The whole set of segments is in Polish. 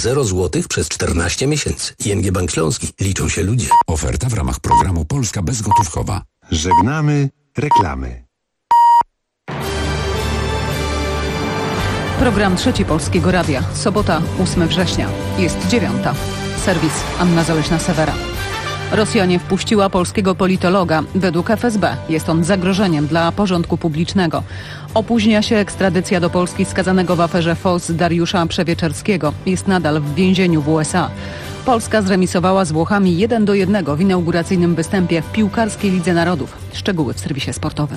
0 zł przez 14 miesięcy. ING Bank Śląski. Liczą się ludzie. Oferta w ramach programu Polska Bezgotówkowa. Żegnamy reklamy. Program Trzeci Polskiego Radia. Sobota, 8 września. Jest 9. Serwis Anna Zaleśna-Sewera. Rosja nie wpuściła polskiego politologa. Według FSB jest on zagrożeniem dla porządku publicznego. Opóźnia się ekstradycja do Polski skazanego w aferze FOS Dariusza Przewieczerskiego. Jest nadal w więzieniu w USA. Polska zremisowała z Włochami 1-1 w inauguracyjnym występie w piłkarskiej Lidze Narodów. Szczegóły w serwisie sportowym.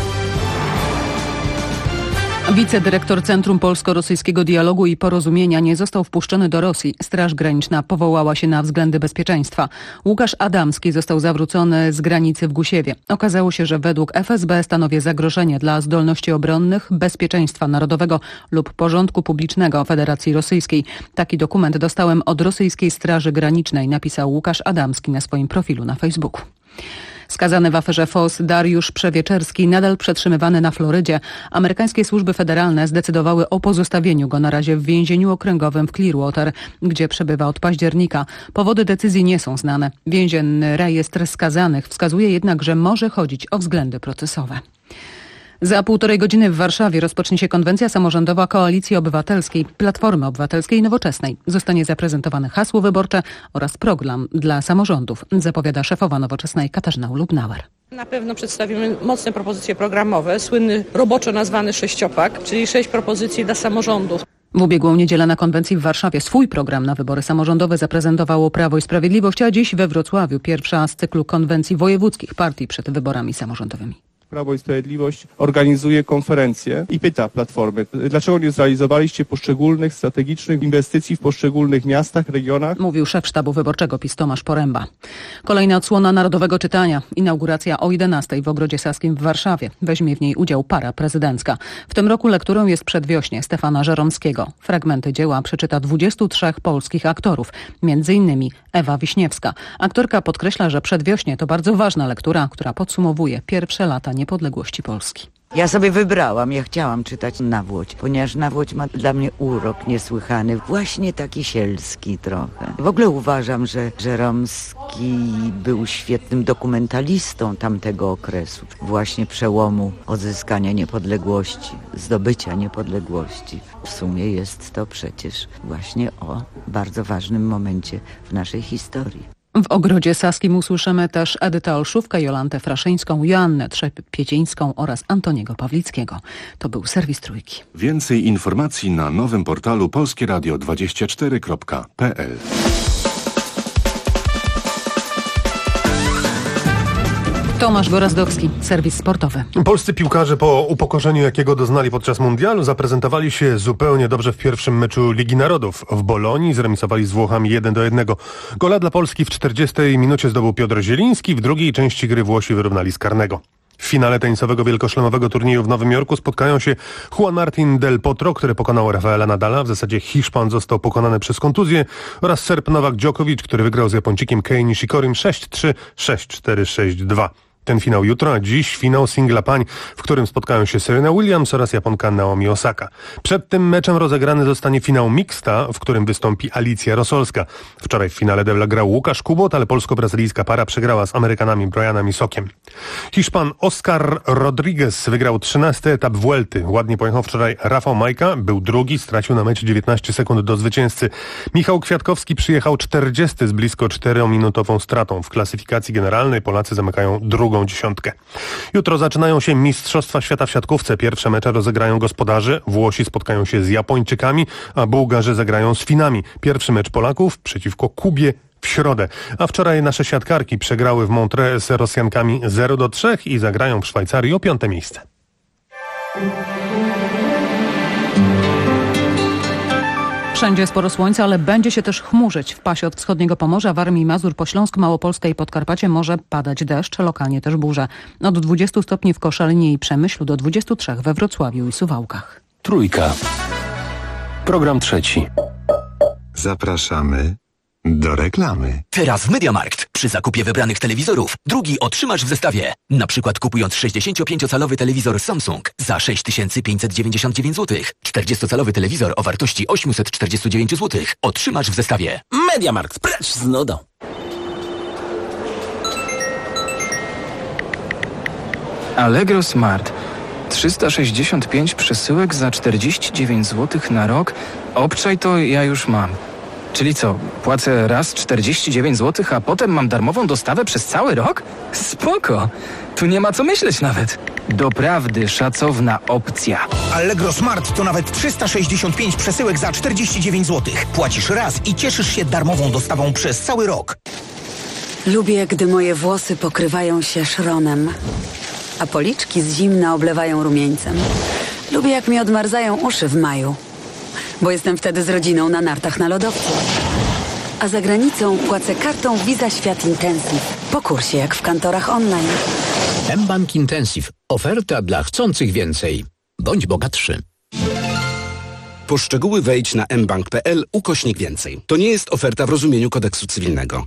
Wicedyrektor Centrum Polsko-Rosyjskiego Dialogu i Porozumienia nie został wpuszczony do Rosji. Straż Graniczna powołała się na względy bezpieczeństwa. Łukasz Adamski został zawrócony z granicy w Gusiewie. Okazało się, że według FSB stanowi zagrożenie dla zdolności obronnych, bezpieczeństwa narodowego lub porządku publicznego Federacji Rosyjskiej. Taki dokument dostałem od rosyjskiej Straży Granicznej, napisał Łukasz Adamski na swoim profilu na Facebooku. Skazany w aferze FOS Dariusz Przewieczerski nadal przetrzymywany na Florydzie. Amerykańskie służby federalne zdecydowały o pozostawieniu go na razie w więzieniu okręgowym w Clearwater, gdzie przebywa od października. Powody decyzji nie są znane. Więzienny rejestr skazanych wskazuje jednak, że może chodzić o względy procesowe. Za 1,5 godziny w Warszawie rozpocznie się konwencja samorządowa Koalicji Obywatelskiej, Platformy Obywatelskiej i Nowoczesnej. Zostanie zaprezentowane hasło wyborcze oraz program dla samorządów, zapowiada szefowa Nowoczesnej Katarzyna Lubnauer. Na pewno przedstawimy mocne propozycje programowe, słynny roboczo nazwany sześciopak, czyli 6 propozycji dla samorządów. W ubiegłą niedzielę na konwencji w Warszawie swój program na wybory samorządowe zaprezentowało Prawo i Sprawiedliwość, a dziś we Wrocławiu pierwsza z cyklu konwencji wojewódzkich partii przed wyborami samorządowymi. Prawo i Sprawiedliwość organizuje konferencję i pyta Platformy, dlaczego nie zrealizowaliście poszczególnych strategicznych inwestycji w poszczególnych miastach, regionach? Mówił szef sztabu wyborczego PiS Tomasz Poręba. Kolejna odsłona Narodowego Czytania. Inauguracja o 11:00 w Ogrodzie Saskim w Warszawie. Weźmie w niej udział para prezydencka. W tym roku lekturą jest Przedwiośnie Stefana Żeromskiego. Fragmenty dzieła przeczyta 23 polskich aktorów, m.in. Ewa Wiśniewska. Aktorka podkreśla, że Przedwiośnie to bardzo ważna lektura, która podsumowuje pierwsze lata niepodległości Polski. Ja sobie wybrałam, ja chciałam czytać Nawłoć, ponieważ Nawłoć ma dla mnie urok niesłychany, właśnie taki sielski trochę. W ogóle uważam, że Żeromski był świetnym dokumentalistą tamtego okresu, właśnie przełomu odzyskania niepodległości, zdobycia niepodległości. W sumie jest to przecież właśnie o bardzo ważnym momencie w naszej historii. W Ogrodzie Saskim usłyszymy też Edytę Olszówkę, Jolantę Fraszyńską, Joannę Trzepiecińską oraz Antoniego Pawlickiego. To był serwis Trójki. Więcej informacji na nowym portalu polskieradio24.pl. Tomasz Gorazdowski, serwis sportowy. Polscy piłkarze po upokorzeniu, jakiego doznali podczas mundialu, zaprezentowali się zupełnie dobrze w pierwszym meczu Ligi Narodów. W Bolonii zremisowali z Włochami 1-1. Gola dla Polski w 40 minucie zdobył Piotr Zieliński, w drugiej części gry Włosi wyrównali z karnego. W finale tenisowego wielkoszlemowego turnieju w Nowym Jorku spotkają się Juan Martín del Potro, który pokonał Rafaela Nadala. W zasadzie Hiszpan został pokonany przez kontuzję, oraz Serb Nowak Djokovic, który wygrał z Japończykiem Kei Nishikorim 6-3, 6-4, 6-2. Ten finał jutro, a dziś finał singla pań, w którym spotkają się Serena Williams oraz Japonka Naomi Osaka. Przed tym meczem rozegrany zostanie finał mixta, w którym wystąpi Alicja Rosolska. Wczoraj w finale debla grał Łukasz Kubot, ale polsko-brazylijska para przegrała z Amerykanami Brianem i Sokiem. Hiszpan Oscar Rodriguez wygrał 13. etap Vuelty. Ładnie pojechał wczoraj Rafał Majka, był drugi, stracił na mecz 19 sekund do zwycięzcy. Michał Kwiatkowski przyjechał 40 z blisko 4-minutową stratą. W klasyfikacji generalnej Polacy zamykają drugą dziesiątkę. Jutro zaczynają się Mistrzostwa Świata w siatkówce. Pierwsze mecze rozegrają gospodarze. Włosi spotkają się z Japończykami, a Bułgarzy zagrają z Finami. Pierwszy mecz Polaków przeciwko Kubie w środę. A wczoraj nasze siatkarki przegrały w Montreux z Rosjankami 0-3 i zagrają w Szwajcarii o 5. miejsce. Wszędzie sporo słońca, ale będzie się też chmurzyć. W pasie od wschodniego Pomorza, Warmii i Mazur po Śląsk, Małopolskę i Podkarpacie może padać deszcz, lokalnie też burze. Od 20 stopni w Koszalinie i Przemyślu do 23 we Wrocławiu i Suwałkach. Trójka. Program trzeci. Zapraszamy Do reklamy. Teraz w MediaMarkt. Przy zakupie wybranych telewizorów drugi otrzymasz w zestawie. Na przykład kupując 65-calowy telewizor Samsung za 6599 zł. 40-calowy telewizor o wartości 849 zł otrzymasz w zestawie. MediaMarkt. Precz z nudą. Allegro Smart. 365 przesyłek za 49 zł na rok. Obczaj to ja już mam. Czyli co, płacę raz 49 zł, a potem mam darmową dostawę przez cały rok? Spoko. Tu nie ma co myśleć nawet. Doprawdy szacowna opcja. Allegro Smart to nawet 365 przesyłek za 49 zł. Płacisz raz i cieszysz się darmową dostawą przez cały rok. Lubię, gdy moje włosy pokrywają się szronem, a policzki z zimna oblewają rumieńcem. Lubię, jak mi odmarzają uszy w maju, bo jestem wtedy z rodziną na nartach na lodowcu. A za granicą płacę kartą Visa Świat Intensive. Po kursie, jak w kantorach online. mBank Intensive. Oferta dla chcących więcej. Bądź bogatszy. Po szczegóły wejdź na mbank.pl/więcej. To nie jest oferta w rozumieniu kodeksu cywilnego.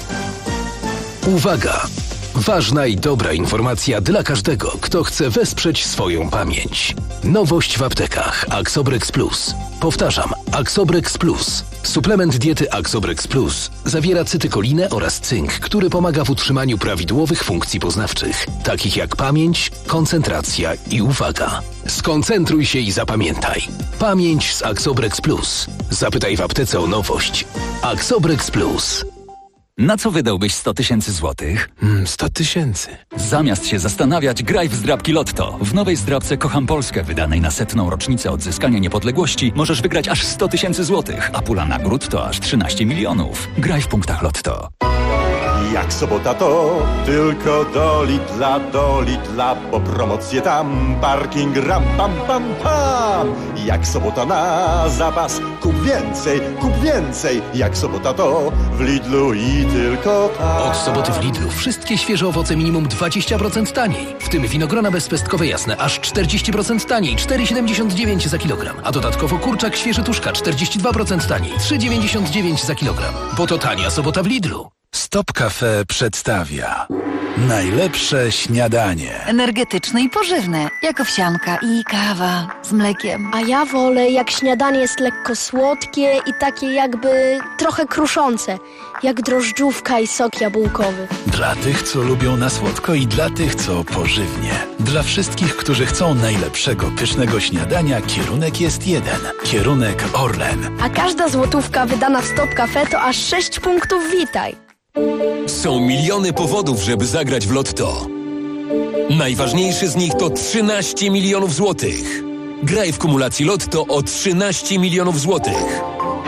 Uwaga! Ważna i dobra informacja dla każdego, kto chce wesprzeć swoją pamięć. Nowość w aptekach Axobrex Plus. Powtarzam, Axobrex Plus. Suplement diety Axobrex Plus zawiera cytykolinę oraz cynk, który pomaga w utrzymaniu prawidłowych funkcji poznawczych, takich jak pamięć, koncentracja i uwaga. Skoncentruj się i zapamiętaj. Pamięć z Axobrex Plus. Zapytaj w aptece o nowość. Axobrex Plus. Na co wydałbyś 100 000 złotych? 100 000. Zamiast się zastanawiać, graj w zdrabki Lotto. W nowej zdrabce Kocham Polskę, wydanej na 100. rocznicę odzyskania niepodległości, możesz wygrać aż 100 000 złotych, a pula nagród to aż 13 milionów. Graj w punktach Lotto. Jak sobota to tylko do Lidla, bo promocje tam, parking ram pam pam pam. Jak sobota na zapas, kup więcej, jak sobota to w Lidlu i tylko tam. Od soboty w Lidlu wszystkie świeże owoce minimum 20% taniej. W tym winogrona bezpestkowe jasne aż 40% taniej, 4,79 za kilogram. A dodatkowo kurczak świeży tuszka 42% taniej, 3,99 za kilogram. Bo to tania sobota w Lidlu. Stop Cafe przedstawia najlepsze śniadanie. Energetyczne i pożywne, jak owsianka i kawa z mlekiem. A ja wolę, jak śniadanie jest lekko słodkie i takie jakby trochę kruszące, jak drożdżówka i sok jabłkowy. Dla tych, co lubią na słodko i dla tych, co pożywnie. Dla wszystkich, którzy chcą najlepszego pysznego śniadania, kierunek jest jeden. Kierunek Orlen. A każda złotówka wydana w Stop Cafe to aż 6 punktów Witaj. Są miliony powodów, żeby zagrać w Lotto. Najważniejszy z nich to 13 milionów złotych. Graj w kumulacji Lotto o 13 milionów złotych.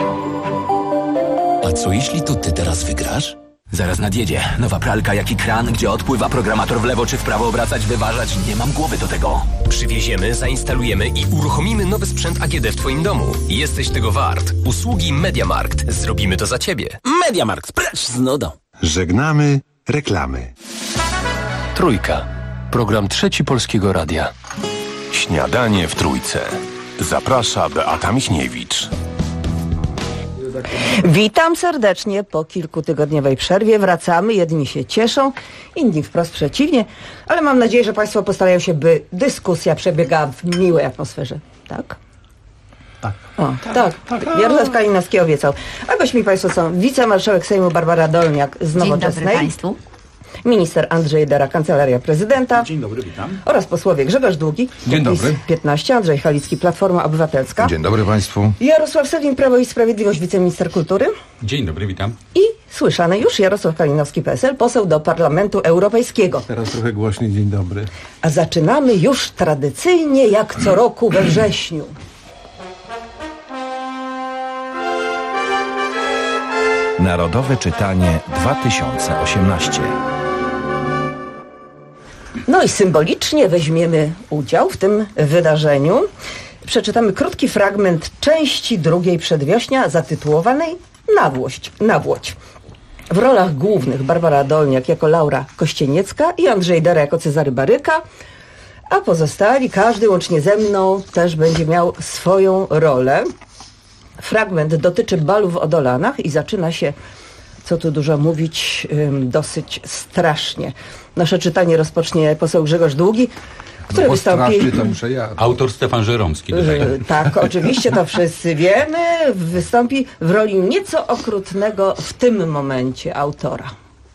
A co jeśli to ty teraz wygrasz? Zaraz nadjedzie. Nowa pralka, jak i kran, gdzie odpływa programator w lewo czy w prawo obracać, wyważać. Nie mam głowy do tego. Przywieziemy, zainstalujemy i uruchomimy nowy sprzęt AGD w twoim domu. Jesteś tego wart. Usługi MediaMarkt. Zrobimy to za ciebie. MediaMarkt. Precz z nudą. Żegnamy reklamy. Trójka. Program Trzeci Polskiego Radia. Śniadanie w Trójce. Zaprasza Beata Michniewicz. Witam serdecznie. Po kilkutygodniowej przerwie wracamy. Jedni się cieszą, inni wprost przeciwnie, ale mam nadzieję, że Państwo postarają się, by dyskusja przebiegała w miłej atmosferze. Tak? Tak. O, tak. Jarosław Kalinowski obiecał. A gośćmi Państwo są wicemarszałek Sejmu Barbara Dolniak z Nowoczesnej. Dzień dobry Państwu. Minister Andrzej Dera, Kancelaria Prezydenta. Dzień dobry, witam. Oraz posłowie Grzegorz Długi. Dzień dobry. 15, Andrzej Halicki, Platforma Obywatelska. Dzień dobry Państwu. Jarosław Sellin, Prawo i Sprawiedliwość, wiceminister kultury. Dzień dobry, witam. I słyszany już Jarosław Kalinowski, PSL, poseł do Parlamentu Europejskiego. Teraz trochę głośniej, dzień dobry. A zaczynamy już tradycyjnie, jak co roku we wrześniu. Narodowe Czytanie 2018. No i symbolicznie weźmiemy udział w tym wydarzeniu. Przeczytamy krótki fragment części drugiej Przedwiośnia zatytułowanej Nawłoć. W rolach głównych Barbara Dolniak jako Laura Kościeniecka i Andrzej Dera jako Cezary Baryka, a pozostali, każdy łącznie ze mną, też będzie miał swoją rolę. Fragment dotyczy balu w Odolanach i zaczyna się co tu dużo mówić, dosyć strasznie. Nasze czytanie rozpocznie poseł Grzegorz Długi, który wystąpi... to muszę ja. Autor Stefan Żeromski. Tak, oczywiście, to wszyscy wiemy. Wystąpi w roli nieco okrutnego w tym momencie autora.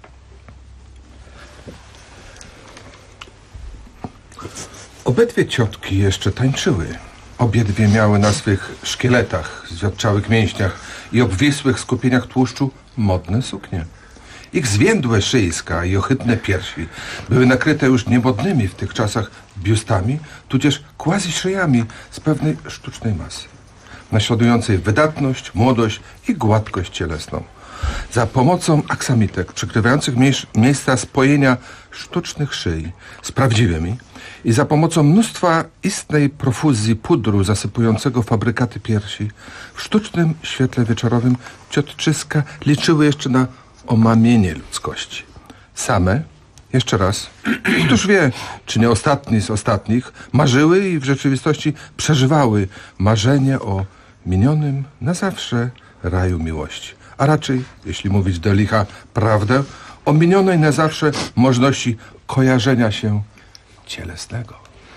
Obydwie ciotki jeszcze tańczyły. Obiedwie miały na swych szkieletach, zwiotczałych mięśniach i obwisłych skupieniach tłuszczu modne suknie. Ich zwiędłe szyjska i ohydne piersi były nakryte już niemodnymi w tych czasach biustami, tudzież quasi-szyjami z pewnej sztucznej masy, naśladującej wydatność, młodość i gładkość cielesną. Za pomocą aksamitek przykrywających miejsca spojenia sztucznych szyi z prawdziwymi i za pomocą mnóstwa istnej profuzji pudru zasypującego fabrykaty piersi, w sztucznym świetle wieczorowym ciotczyska liczyły jeszcze na omamienie ludzkości. Same, jeszcze raz, któż wie, czy nie ostatni z ostatnich, marzyły i w rzeczywistości przeżywały marzenie o minionym na zawsze raju miłości. A raczej, jeśli mówić do licha prawdę, o minionej na zawsze możliwości kojarzenia się cielesnego.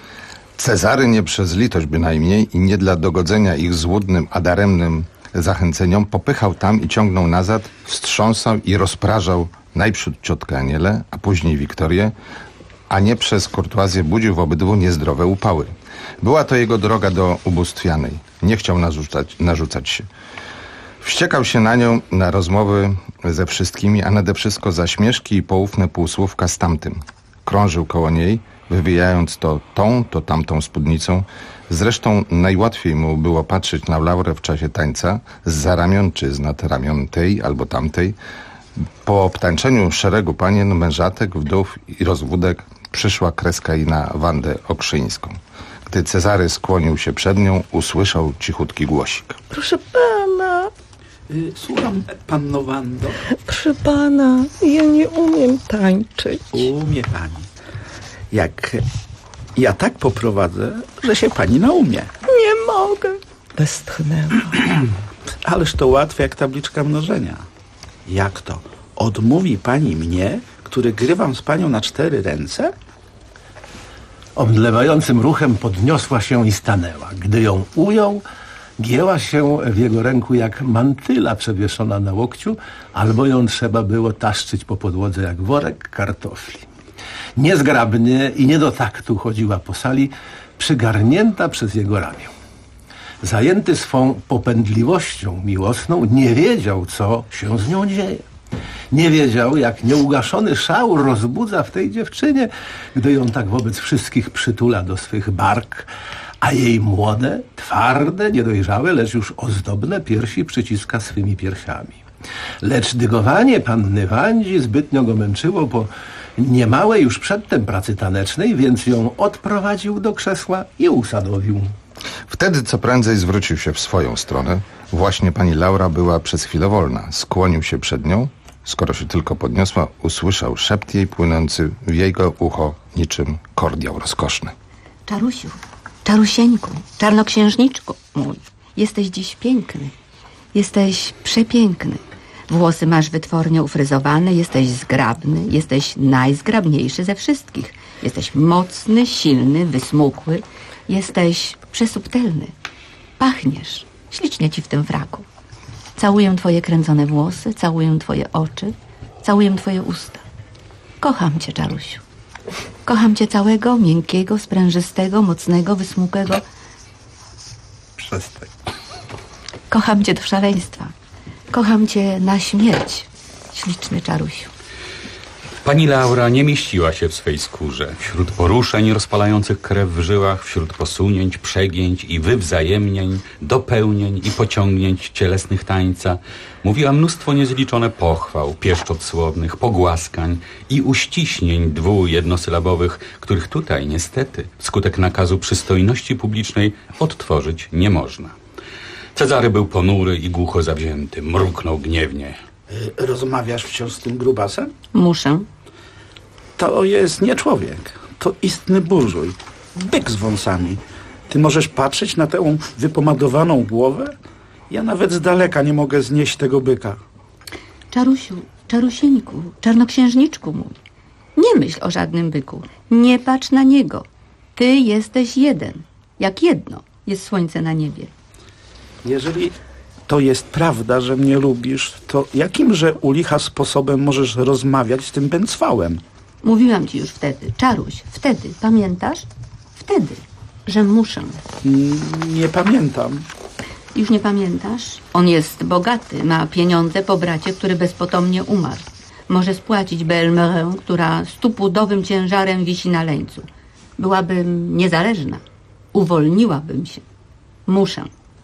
Cezary nie przez litość bynajmniej i nie dla dogodzenia ich złudnym, a daremnym zachęceniom popychał tam i ciągnął nazad, wstrząsał i rozprażał najprzód ciotkę Anielę, a później Wiktorię, a nie przez kurtuazję budził w obydwu niezdrowe upały. Była to jego droga do ubóstwianej. Nie chciał narzucać się. Wściekał się na nią, na rozmowy ze wszystkimi, a nade wszystko za śmieszki i poufne półsłówka z tamtym. Krążył koło niej, wywijając to tą, to tamtą spódnicą. Zresztą najłatwiej mu było patrzeć na Laurę w czasie tańca, zza ramion czy z nad ramion tej albo tamtej. Po obtańczeniu szeregu panien, mężatek, wdów i rozwódek przyszła kreska i na Wandę Okrzyńską. Gdy Cezary skłonił się przed nią, usłyszał cichutki głosik. Proszę pana. Słucham, panno Wando. Proszę pana, ja nie umiem tańczyć. Umie pani. Jak ja tak poprowadzę, że się pani naumie. Nie mogę. Westchnęła. Ależ to łatwe jak tabliczka mnożenia. Jak to? Odmówi pani mnie, który grywam z panią na 4 ręce? Omdlewającym ruchem podniosła się i stanęła. Gdy ją ujął, gięła się w jego ręku jak mantyla przewieszona na łokciu, albo ją trzeba było taszczyć po podłodze jak worek kartofli. Niezgrabnie i nie do taktu chodziła po sali, przygarnięta przez jego ramię. Zajęty swą popędliwością miłosną, nie wiedział, co się z nią dzieje. Nie wiedział, jak nieugaszony szał rozbudza w tej dziewczynie, gdy ją tak wobec wszystkich przytula do swych bark, a jej młode, twarde, niedojrzałe, lecz już ozdobne piersi przyciska swymi piersiami. Lecz dygowanie panny Wandzi zbytnio go męczyło po niemałej już przedtem pracy tanecznej, więc ją odprowadził do krzesła i usadowił. Wtedy co prędzej zwrócił się w swoją stronę. Właśnie pani Laura była przez chwilę wolna. Skłonił się przed nią. Skoro się tylko podniosła, usłyszał szept jej płynący w jego ucho niczym kordiał rozkoszny. Czarusiu, czarusieńku, czarnoksiężniczku mój, jesteś dziś piękny. Jesteś przepiękny. Włosy masz wytwornie ufryzowane, jesteś zgrabny, jesteś najzgrabniejszy ze wszystkich. Jesteś mocny, silny, wysmukły, jesteś przesubtelny. Pachniesz, ślicznie ci w tym fraku. Całuję twoje kręcone włosy, całuję twoje oczy, całuję twoje usta. Kocham cię, Czarusiu. Kocham cię całego, miękkiego, sprężystego, mocnego, wysmukłego. Przestań. Kocham cię do szaleństwa. Kocham cię na śmierć, śliczny Czarusiu. Pani Laura nie mieściła się w swej skórze. Wśród poruszeń rozpalających krew w żyłach, wśród posunięć, przegięć i wywzajemnień, dopełnień i pociągnięć cielesnych tańca mówiła mnóstwo niezliczone pochwał, pieszczot słownych, pogłaskań i uściśnień jednosylabowych, których tutaj niestety wskutek nakazu przystojności publicznej odtworzyć nie można. Cezary był ponury i głucho zawzięty, mruknął gniewnie. Rozmawiasz wciąż z tym grubasem? Muszę. To jest nie człowiek. To istny burżuj. Byk z wąsami. Ty możesz patrzeć na tę wypomadowaną głowę? Ja nawet z daleka nie mogę znieść tego byka. Czarusiu, czarusieńku, czarnoksiężniczku mój. Nie myśl o żadnym byku. Nie patrz na niego. Ty jesteś jeden. Jak jedno jest słońce na niebie. Jeżeli to jest prawda, że mnie lubisz, to jakimże u licha sposobem możesz rozmawiać z tym bęcwałem? Mówiłam ci już wtedy, Czaruś, wtedy, pamiętasz? Wtedy, że muszę. Nie pamiętam. Już nie pamiętasz? On jest bogaty, ma pieniądze po bracie, który bezpotomnie umarł. Może spłacić Belmerę, która 100-pudowym ciężarem wisi na leńcu. Byłabym niezależna. Uwolniłabym się. Muszę.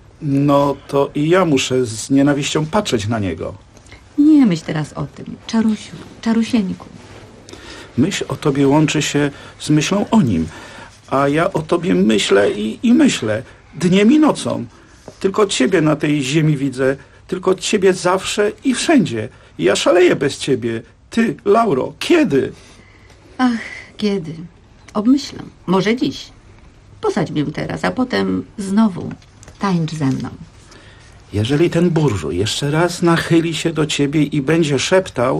No to i ja muszę z nienawiścią patrzeć na niego. Nie myśl teraz o tym. Czarusiu, czarusieńku. Myśl o tobie łączy się z myślą o nim. A ja o tobie myślę i myślę. Dniem i nocą. Tylko ciebie na tej ziemi widzę. Tylko ciebie zawsze i wszędzie. Ja szaleję bez ciebie. Ty, Lauro, kiedy? Ach, kiedy? Obmyślę. Może dziś. Posadź mnie teraz, a potem znowu tańcz ze mną. Jeżeli ten burżuj jeszcze raz nachyli się do ciebie i będzie szeptał,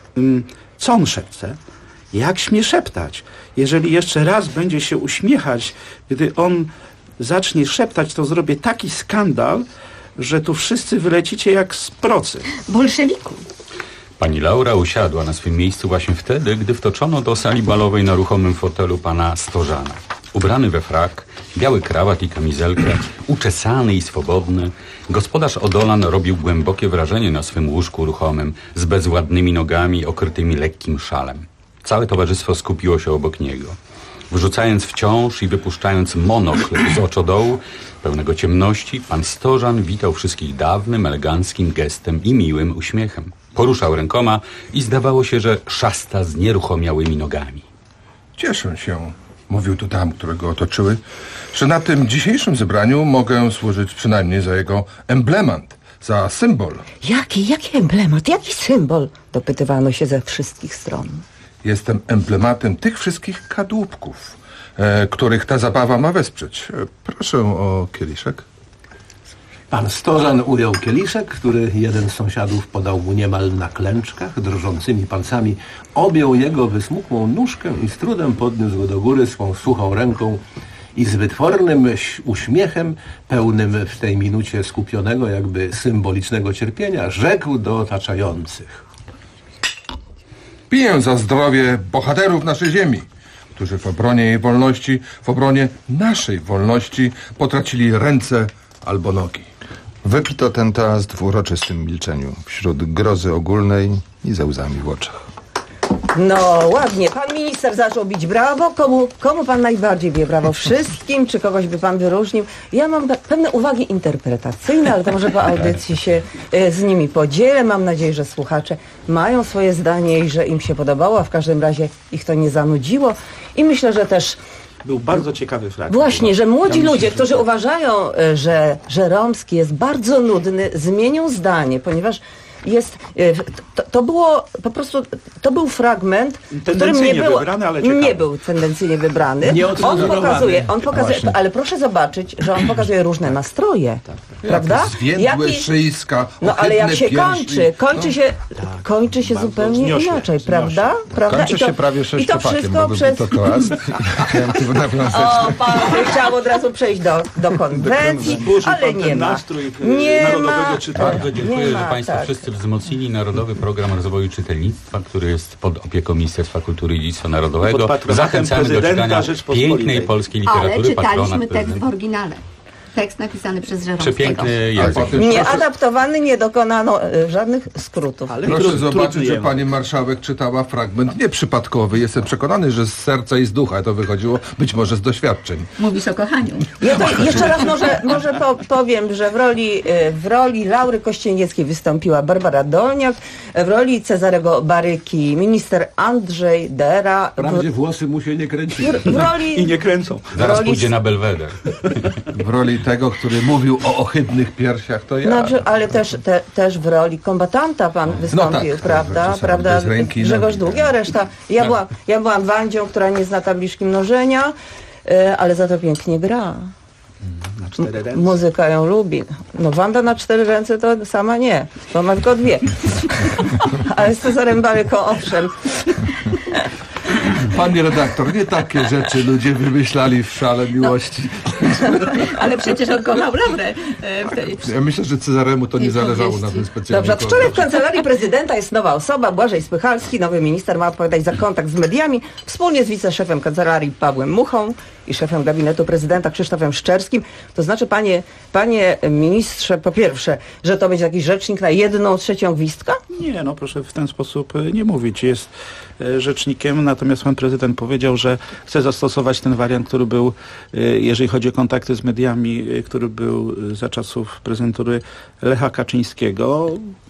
co on szepce? Jak śmie szeptać? Jeżeli jeszcze raz będzie się uśmiechać, gdy on zacznie szeptać, to zrobię taki skandal, że tu wszyscy wylecicie jak z procy. Bolszewiku! Pani Laura usiadła na swym miejscu właśnie wtedy, gdy wtoczono do sali balowej na ruchomym fotelu pana Stożana. Ubrany we frak, biały krawat i kamizelkę, uczesany i swobodny, gospodarz Odolan robił głębokie wrażenie na swym łóżku ruchomym, z bezładnymi nogami okrytymi lekkim szalem. Całe towarzystwo skupiło się obok niego. Wrzucając wciąż i wypuszczając monokl z oczodołu, pełnego ciemności, pan Stożan witał wszystkich dawnym, eleganckim gestem i miłym uśmiechem. Poruszał rękoma i zdawało się, że szasta z nieruchomiałymi nogami. Cieszę się, mówił tu dam, które go otoczyły, że na tym dzisiejszym zebraniu mogę służyć przynajmniej za jego emblemat, za symbol. Jaki emblemat, jaki symbol? Dopytywano się ze wszystkich stron. Jestem emblematem tych wszystkich kadłubków, których ta zabawa ma wesprzeć. Proszę o kieliszek. Pan Stożan ujął kieliszek, który jeden z sąsiadów podał mu niemal na klęczkach, drżącymi palcami, objął jego wysmukłą nóżkę i z trudem podniósł go do góry swą suchą ręką i z wytwornym uśmiechem, pełnym w tej minucie skupionego, jakby symbolicznego cierpienia, rzekł do otaczających. Piję za zdrowie bohaterów naszej ziemi, którzy w obronie jej wolności, w obronie naszej wolności potracili ręce albo nogi. Wypito ten toast w uroczystym milczeniu, wśród grozy ogólnej i ze łzami w oczach. No ładnie, pan minister zaczął bić brawo. Komu pan najbardziej bije brawo? Wszystkim? Czy kogoś by pan wyróżnił? Ja mam pewne uwagi interpretacyjne, ale to może po audycji się z nimi podzielę. Mam nadzieję, że słuchacze mają swoje zdanie i że im się podobało, a w każdym razie ich to nie zanudziło. I myślę, że też był bardzo ciekawy fragment. Właśnie, że młodzi ludzie, którzy uważają, że Żeromski jest bardzo nudny, zmienią zdanie, ponieważ to było po prostu, to był fragment, który nie był tendencyjnie wybrany. On pokazuje, ale proszę zobaczyć, że on pokazuje różne nastroje, prawda? Zwiędłe szyjska, no ale jak się kończy się zupełnie inaczej, prawda? Kończy się prawie sześciopakiem, bo był to toast. O, pan chciał od razu przejść do konwencji, ale nie ma. Bardzo dziękuję, że państwo wszyscy wzmocnili Narodowy Program Rozwoju Czytelnictwa, który jest pod opieką Ministerstwa Kultury i Dziedzictwa Narodowego. Zachęcamy do czytania pięknej polskiej literatury. Ale czytaliśmy tekst w oryginale. Tekst napisany przez Żeromskiego. Przepiękny język. Nie adaptowany, nie dokonano żadnych skrótów. Ale proszę zobaczyć, że pani marszałek czytała fragment nieprzypadkowy. Jestem przekonany, że z serca i z ducha to wychodziło, być może z doświadczeń. Mówisz o kochaniu. Ja to jeszcze raz może powiem, że w roli Laury Kościenieckiej wystąpiła Barbara Dolniak, w roli Cezarego Baryki minister Andrzej Dera. Wprawdzie włosy mu się nie kręciły. I nie kręcą. Zaraz pójdzie na Belweder. W roli tego, który mówił o ohydnych piersiach, to ja. Znaczy, ale też w roli kombatanta pan wystąpił, prawda? Grzegorz Długi, a reszta. Ja byłam Wandzią, która nie zna tabliczki mnożenia, ale za to pięknie gra. na 4 ręce. Muzyka ją lubi. No Wanda na 4 ręce to sama nie, bo ma tylko 2. Ale z Cezarem Baryką owszem. Pani redaktor, nie takie rzeczy ludzie wymyślali w szale miłości. Ale przecież on kochał Laurę. Ja myślę, że Cezaremu to nie zależało na tym specjalnie. Dobrze, wczoraj w Kancelarii Prezydenta jest nowa osoba, Błażej Spychalski, nowy minister, ma odpowiadać za kontakt z mediami, wspólnie z wiceszefem Kancelarii Pawłem Muchą i szefem gabinetu prezydenta Krzysztofem Szczerskim. To znaczy, panie ministrze, po pierwsze, że to będzie jakiś rzecznik na 1/3 gwizdka? Nie, no proszę w ten sposób nie mówić. Jest rzecznikiem, natomiast pan prezydent powiedział, że chce zastosować ten wariant, który był, jeżeli chodzi o kontakty z mediami, który był za czasów prezydentury Lecha Kaczyńskiego.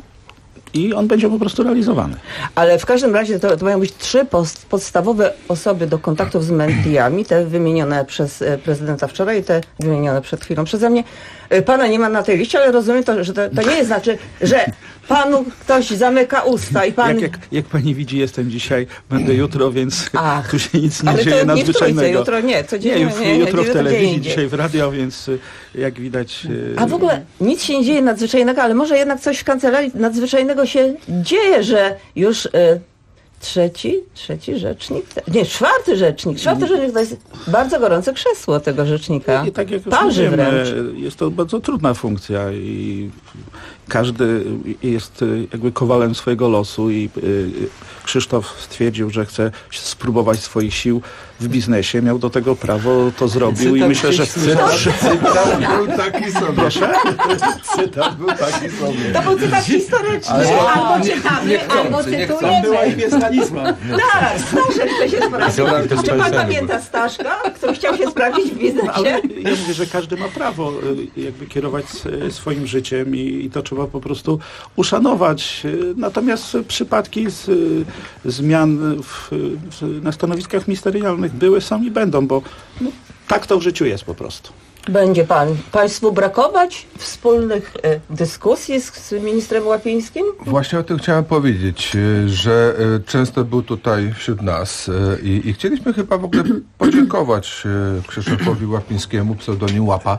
I on będzie po prostu realizowany. Ale w każdym razie to mają być 3 podstawowe osoby do kontaktów z mediami, te wymienione przez prezydenta wczoraj i te wymienione przed chwilą przeze mnie. Pana nie ma na tej liście, ale rozumiem, że to nie jest znaczy, że panu ktoś zamyka usta i pan... Jak pani widzi, jestem dzisiaj, będę jutro, więc tu się nic nie ale dzieje to nadzwyczajnego. Nie jutro nie, codziennie. Jutro w telewizji, dzisiaj w radio, więc jak widać... A w ogóle nic się nie dzieje nadzwyczajnego, ale może jednak coś w kancelarii nadzwyczajnego się dzieje, że już trzeci rzecznik, nie, 4. rzecznik. 4. rzecznik to jest bardzo gorące krzesło tego rzecznika. I tak jak już parzy mówiłem, wręcz. jest to bardzo trudna funkcja i każdy jest jakby kowalem swojego losu i Krzysztof stwierdził, że chce spróbować swoich sił w biznesie, miał do tego prawo, to zrobił i myślę, że... Cytat był taki sobie. Proszę? Cytat był taki sobie. To był cytat historyczny. Albo czytamy, albo cytujemy. Tak, Staszek chce się sprawdzić. Czy pan pamięta Staszka, który chciał się sprawdzić w biznesie? Ale ja mówię, że każdy ma prawo jakby kierować swoim życiem i to trzeba po prostu uszanować. Natomiast przypadki zmian na stanowiskach ministerialnych były, są i będą, bo tak to w życiu jest po prostu. Będzie państwu brakować wspólnych dyskusji z ministrem Łapińskim? Właśnie o tym chciałem powiedzieć, że często był tutaj wśród nas i chcieliśmy chyba w ogóle podziękować Krzysztofowi Łapińskiemu, pseudonim Łapa,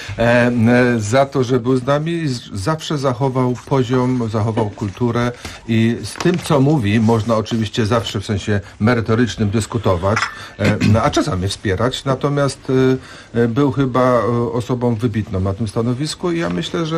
za to, że był z nami i zawsze zachował poziom, zachował kulturę i z tym, co mówi, można oczywiście zawsze w sensie merytorycznym dyskutować, a czasami wspierać, natomiast był chyba osobą wybitną na tym stanowisku i ja myślę,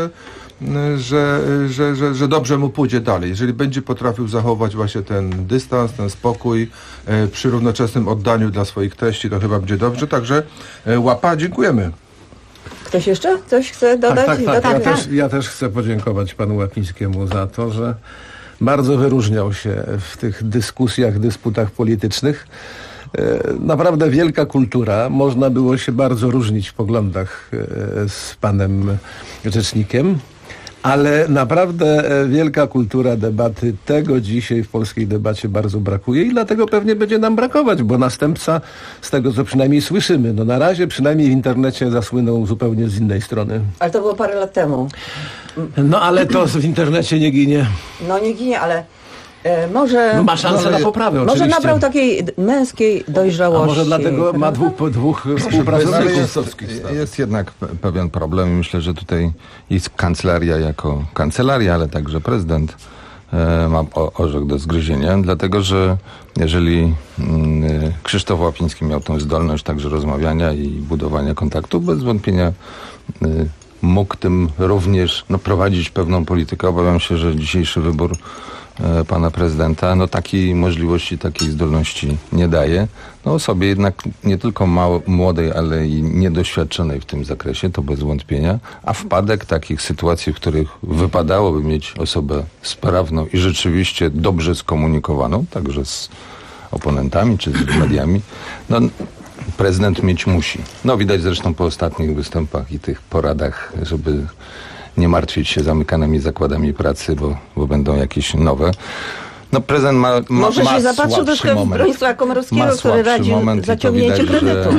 że dobrze mu pójdzie dalej. Jeżeli będzie potrafił zachować właśnie ten dystans, ten spokój przy równoczesnym oddaniu dla swoich treści, to chyba będzie dobrze. Także Łapa, dziękujemy. Ktoś jeszcze coś chce dodać? Tak. Ja też chcę podziękować panu Łapińskiemu za to, że bardzo wyróżniał się w tych dyskusjach, dysputach politycznych. Naprawdę wielka kultura. Można było się bardzo różnić w poglądach z panem rzecznikiem, ale naprawdę wielka kultura debaty. Tego dzisiaj w polskiej debacie bardzo brakuje i dlatego pewnie będzie nam brakować, bo następca, z tego co przynajmniej słyszymy, no na razie przynajmniej w internecie zasłynął zupełnie z innej strony. Ale to było parę lat temu. No ale to w internecie nie ginie. No nie ginie, ale może... No ma szansę na poprawę Może oczywiście. nabrał takiej męskiej dojrzałości. A może dlatego ma dwóch współpracowników. Jest jednak pewien problem i myślę, że tutaj jest kancelaria jako kancelaria, ale także prezydent ma orzech do zgryzienia, dlatego że jeżeli Krzysztof Łapiński miał tę zdolność także rozmawiania i budowania kontaktów, bez wątpienia mógł tym również prowadzić pewną politykę. Obawiam się, że dzisiejszy wybór pana prezydenta takiej możliwości, takiej zdolności nie daje. Osobie jednak nie tylko młodej, ale i niedoświadczonej w tym zakresie, to bez wątpienia, a wpadek takich sytuacji, w których wypadałoby mieć osobę sprawną i rzeczywiście dobrze skomunikowaną, także z oponentami czy z mediami, prezydent mieć musi. Widać zresztą po ostatnich występach i tych poradach, żeby nie martwić się zamykanymi zakładami pracy, bo będą jakieś nowe. Prezydent ma Może się zapatrzył troszkę w Bronisława Komorowskiego, który radził zaciągnięcie kredytu.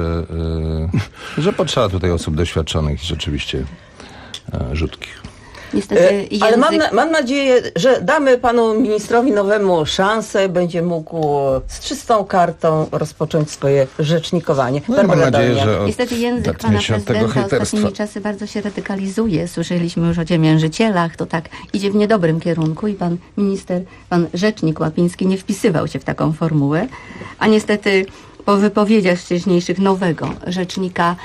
Że potrzeba tutaj osób doświadczonych i rzeczywiście rzutkich. Niestety Ale mam nadzieję, że damy panu ministrowi nowemu szansę, będzie mógł z czystą kartą rozpocząć swoje rzecznikowanie. Mam nadzieję, że niestety język pana prezydenta ostatnimi czasy bardzo się radykalizuje. Słyszeliśmy już o ciemiężycielach, to tak idzie w niedobrym kierunku i pan minister, pan rzecznik Łapiński nie wpisywał się w taką formułę, a niestety po wypowiedziach wcześniejszych nowego rzecznika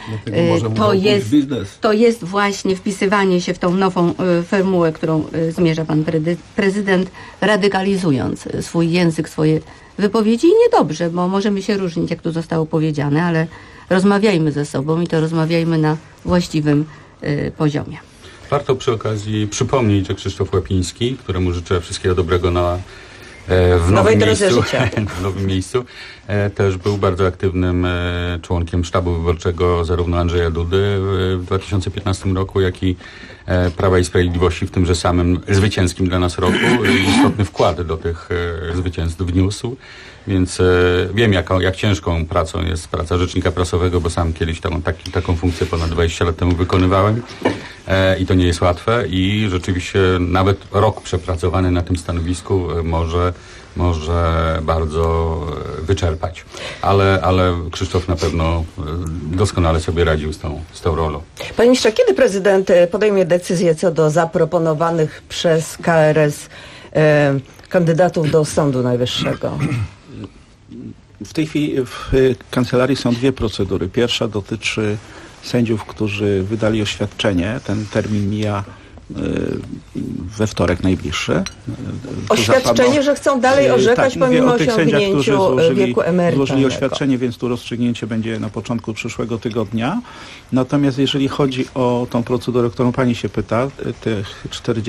to jest właśnie wpisywanie się w tą nową formułę, którą zmierza pan prezydent, radykalizując swój język, swoje wypowiedzi i niedobrze, bo możemy się różnić, jak tu zostało powiedziane, ale rozmawiajmy ze sobą i to rozmawiajmy na właściwym poziomie. Warto przy okazji przypomnieć, że Krzysztof Łapiński, któremu życzę wszystkiego dobrego w nowym miejscu, też był bardzo aktywnym członkiem sztabu wyborczego zarówno Andrzeja Dudy w 2015 roku, jak i Prawa i Sprawiedliwości w tymże samym zwycięskim dla nas roku. Istotny wkład do tych zwycięstw wniósł, więc wiem, jak ciężką pracą jest praca rzecznika prasowego, bo sam kiedyś taką funkcję ponad 20 lat temu wykonywałem i to nie jest łatwe i rzeczywiście nawet rok przepracowany na tym stanowisku może bardzo wyczerpać. Ale Krzysztof na pewno doskonale sobie radził z tą rolą. Panie ministrze, kiedy prezydent podejmie decyzję co do zaproponowanych przez KRS kandydatów do Sądu Najwyższego? W tej chwili w kancelarii są dwie procedury. Pierwsza dotyczy sędziów, którzy wydali oświadczenie. Ten termin mija we wtorek najbliższy. Oświadczenie, że chcą dalej orzekać pomimo osiągnięciu wieku emerytalnego. Złożyli oświadczenie, więc tu rozstrzygnięcie będzie na początku przyszłego tygodnia. Natomiast jeżeli chodzi o tą procedurę, którą pani się pyta, tych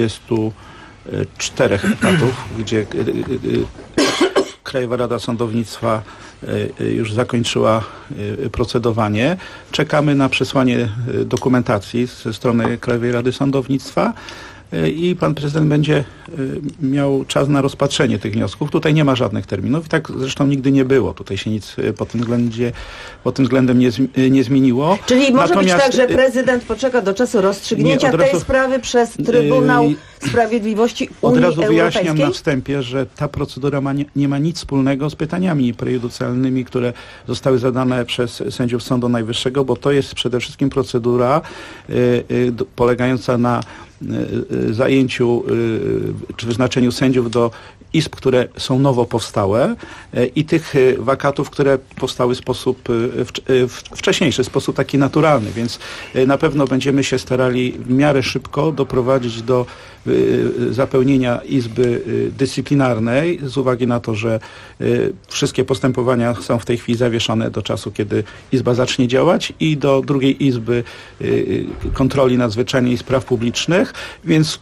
44 etatów, gdzie Krajowa Rada Sądownictwa już zakończyła procedowanie. Czekamy na przesłanie dokumentacji ze strony Krajowej Rady Sądownictwa i pan prezydent będzie miał czas na rozpatrzenie tych wniosków. Tutaj nie ma żadnych terminów i tak zresztą nigdy nie było. Tutaj się nic pod tym względem nie zmieniło. Czyli może być tak, że prezydent poczeka do czasu rozstrzygnięcia tej sprawy przez Trybunał Sprawiedliwości Unii Europejskiej? Od razu wyjaśniam na wstępie, że ta procedura nie ma nic wspólnego z pytaniami prejudycjalnymi, które zostały zadane przez sędziów Sądu Najwyższego, bo to jest przede wszystkim procedura polegająca na zajęciu czy wyznaczeniu sędziów do izb, które są nowo powstałe i tych wakatów, które powstały w sposób wcześniejszy, w sposób taki naturalny, więc na pewno będziemy się starali w miarę szybko doprowadzić do zapełnienia Izby Dyscyplinarnej z uwagi na to, że wszystkie postępowania są w tej chwili zawieszone do czasu, kiedy Izba zacznie działać i do drugiej Izby Kontroli Nadzwyczajnej i Spraw Publicznych, więc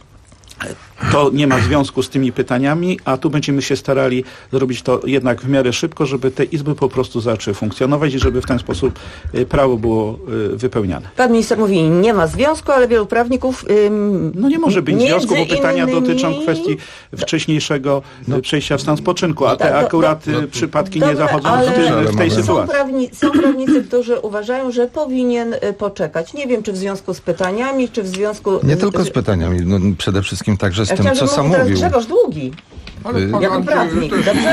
to nie ma związku z tymi pytaniami, a tu będziemy się starali zrobić to jednak w miarę szybko, żeby te izby po prostu zaczęły funkcjonować i żeby w ten sposób prawo było wypełniane. Pan minister mówi, nie ma związku, ale wielu prawników no nie może być związku, bo pytania dotyczą kwestii wcześniejszego przejścia w stan spoczynku, a te akurat przypadki nie zachodzą w tej sytuacji. Są prawnicy, którzy uważają, że powinien poczekać. Nie wiem, czy w związku z pytaniami, czy w związku... Nie tylko z pytaniami, no przede wszystkim także z tym, co sam mówił. Grzegorz Długi. Jako prawnik,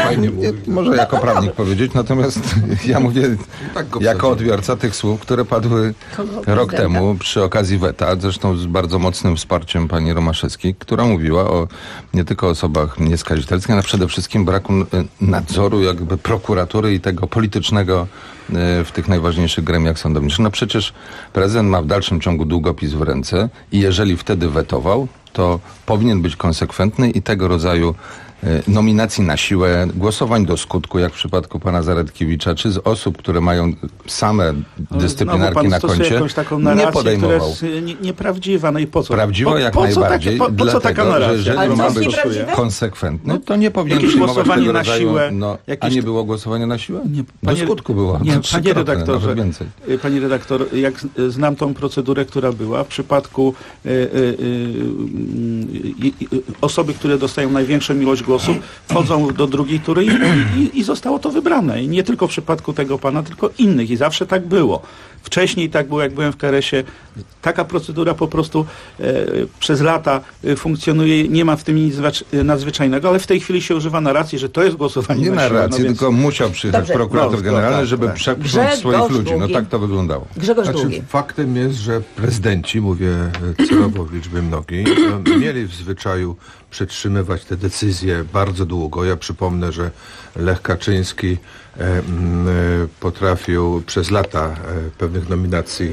może jako prawnik powiedzieć, natomiast ja mówię jako odbiorca tych słów, które padły rok temu przy okazji weta, zresztą z bardzo mocnym wsparciem pani Romaszewskiej, która mówiła o nie tylko osobach nieskazitelskich, ale przede wszystkim braku nadzoru jakby prokuratury i tego politycznego w tych najważniejszych gremiach sądowniczych. No przecież prezydent ma w dalszym ciągu długopis w ręce i jeżeli wtedy wetował, to powinien być konsekwentny i tego rodzaju nominacji na siłę, głosowań do skutku, jak w przypadku pana Zaradkiewicza, czy z osób, które mają same dyscyplinarki na koncie, nie podejmował. Która jest nieprawdziwa, no i po co? Prawdziwa jak najbardziej, dlatego, że jeżeli ma być konsekwentny, to nie powinien przyjmować tego rodzaju, a nie było głosowania na siłę? Do skutku było. Panie redaktorze, pani redaktor, jak znam tą procedurę, która była, w przypadku osoby, które dostają największą ilość głosów, wchodzą do drugiej tury i zostało to wybrane. I nie tylko w przypadku tego pana, tylko innych. I zawsze tak było. Wcześniej tak było, jak byłem w KRS-ie. Taka procedura po prostu przez lata funkcjonuje. Nie ma w tym nic nadzwyczajnego, ale w tej chwili się używa narracji, że to jest głosowanie Nie na siłę. narracji, tylko musiał przyjechać prokurator generalny, żeby przepchnąć swoich ludzi. No tak to wyglądało. Grzegorz Długi. Faktem jest, że prezydenci, mówię celowo w liczbie mnogiej, mieli w zwyczaju przetrzymywać te decyzje bardzo długo. Ja przypomnę, że Lech Kaczyński potrafił przez lata pewnych nominacji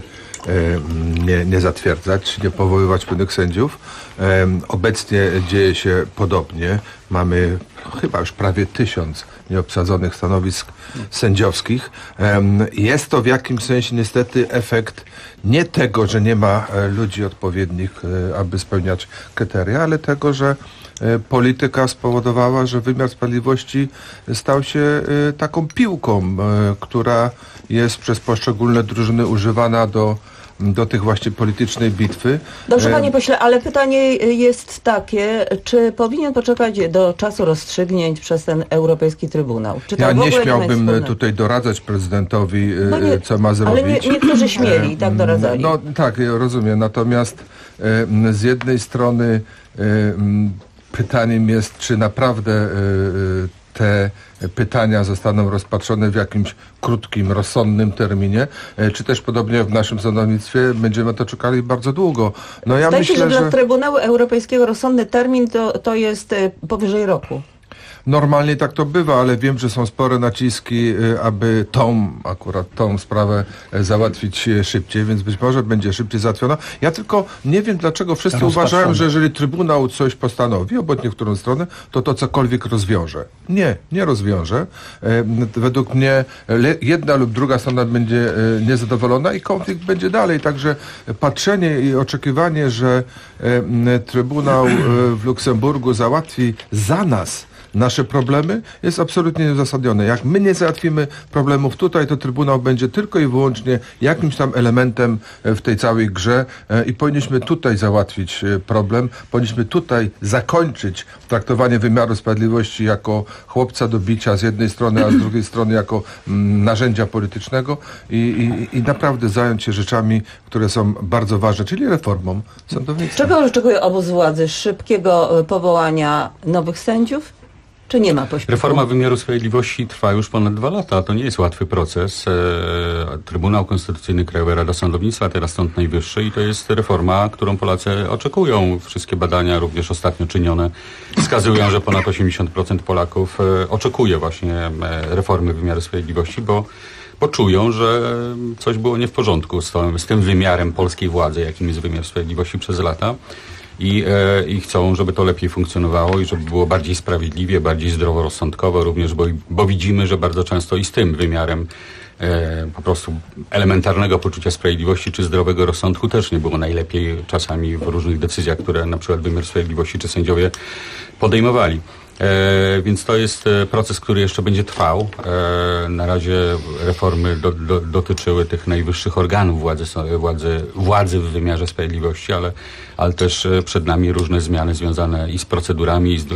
nie zatwierdzać, nie powoływać pewnych sędziów. Obecnie dzieje się podobnie. Mamy chyba już prawie 1000 nieobsadzonych stanowisk sędziowskich. Jest to w jakimś sensie niestety efekt nie tego, że nie ma ludzi odpowiednich, aby spełniać kryteria, ale tego, że polityka spowodowała, że wymiar sprawiedliwości stał się taką piłką, która jest przez poszczególne drużyny używana do tych właśnie politycznej bitwy. Dobrze, panie pośle, ale pytanie jest takie, czy powinien poczekać do czasu rozstrzygnięć przez ten Europejski Trybunał? Czy to ja w nie ogóle śmiałbym tutaj doradzać prezydentowi, co ma zrobić. Ale niektórzy śmieli i tak doradzali. No tak, ja rozumiem. Natomiast z jednej strony pytaniem jest, czy naprawdę te pytania zostaną rozpatrzone w jakimś krótkim, rozsądnym terminie, czy też podobnie w naszym sądownictwie będziemy to czekali bardzo długo. No ja Zdaje się, myślę, że dla Trybunału Europejskiego rozsądny termin to jest powyżej roku. Normalnie tak to bywa, ale wiem, że są spore naciski, aby akurat tą sprawę załatwić szybciej, więc być może będzie szybciej załatwiona. Ja tylko nie wiem, dlaczego wszyscy uważają, że jeżeli Trybunał coś postanowi, obojętnie w którą stronę, to cokolwiek rozwiąże. Nie rozwiąże. Według mnie jedna lub druga strona będzie niezadowolona i konflikt będzie dalej. Także patrzenie i oczekiwanie, że Trybunał w Luksemburgu załatwi za nas nasze problemy, jest absolutnie nieuzasadnione. Jak my nie załatwimy problemów tutaj, to Trybunał będzie tylko i wyłącznie jakimś tam elementem w tej całej grze i powinniśmy tutaj załatwić problem, powinniśmy tutaj zakończyć traktowanie wymiaru sprawiedliwości jako chłopca do bicia z jednej strony, a z drugiej strony jako narzędzia politycznego i naprawdę zająć się rzeczami, które są bardzo ważne, czyli reformą sądownictwa. Czego oczekuje obóz władzy? Szybkiego powołania nowych sędziów? Czy nie ma pośpiechu? Reforma wymiaru sprawiedliwości trwa już ponad 2 lata. To nie jest łatwy proces. Trybunał Konstytucyjny, Krajowa Rada Sądownictwa, teraz Sąd Najwyższy i to jest reforma, którą Polacy oczekują. Wszystkie badania, również ostatnio czynione, wskazują, że ponad 80% Polaków oczekuje właśnie reformy wymiaru sprawiedliwości, bo czują, że coś było nie w porządku z tym wymiarem polskiej władzy, jakim jest wymiar sprawiedliwości przez lata. I chcą, żeby to lepiej funkcjonowało i żeby było bardziej sprawiedliwie, bardziej zdroworozsądkowo również, bo widzimy, że bardzo często i z tym wymiarem po prostu elementarnego poczucia sprawiedliwości czy zdrowego rozsądku też nie było najlepiej czasami w różnych decyzjach, które na przykład wymiar sprawiedliwości czy sędziowie podejmowali. Więc to jest proces, który jeszcze będzie trwał. Na razie reformy dotyczyły tych najwyższych organów władzy w wymiarze sprawiedliwości, ale też przed nami różne zmiany związane i z procedurami, i z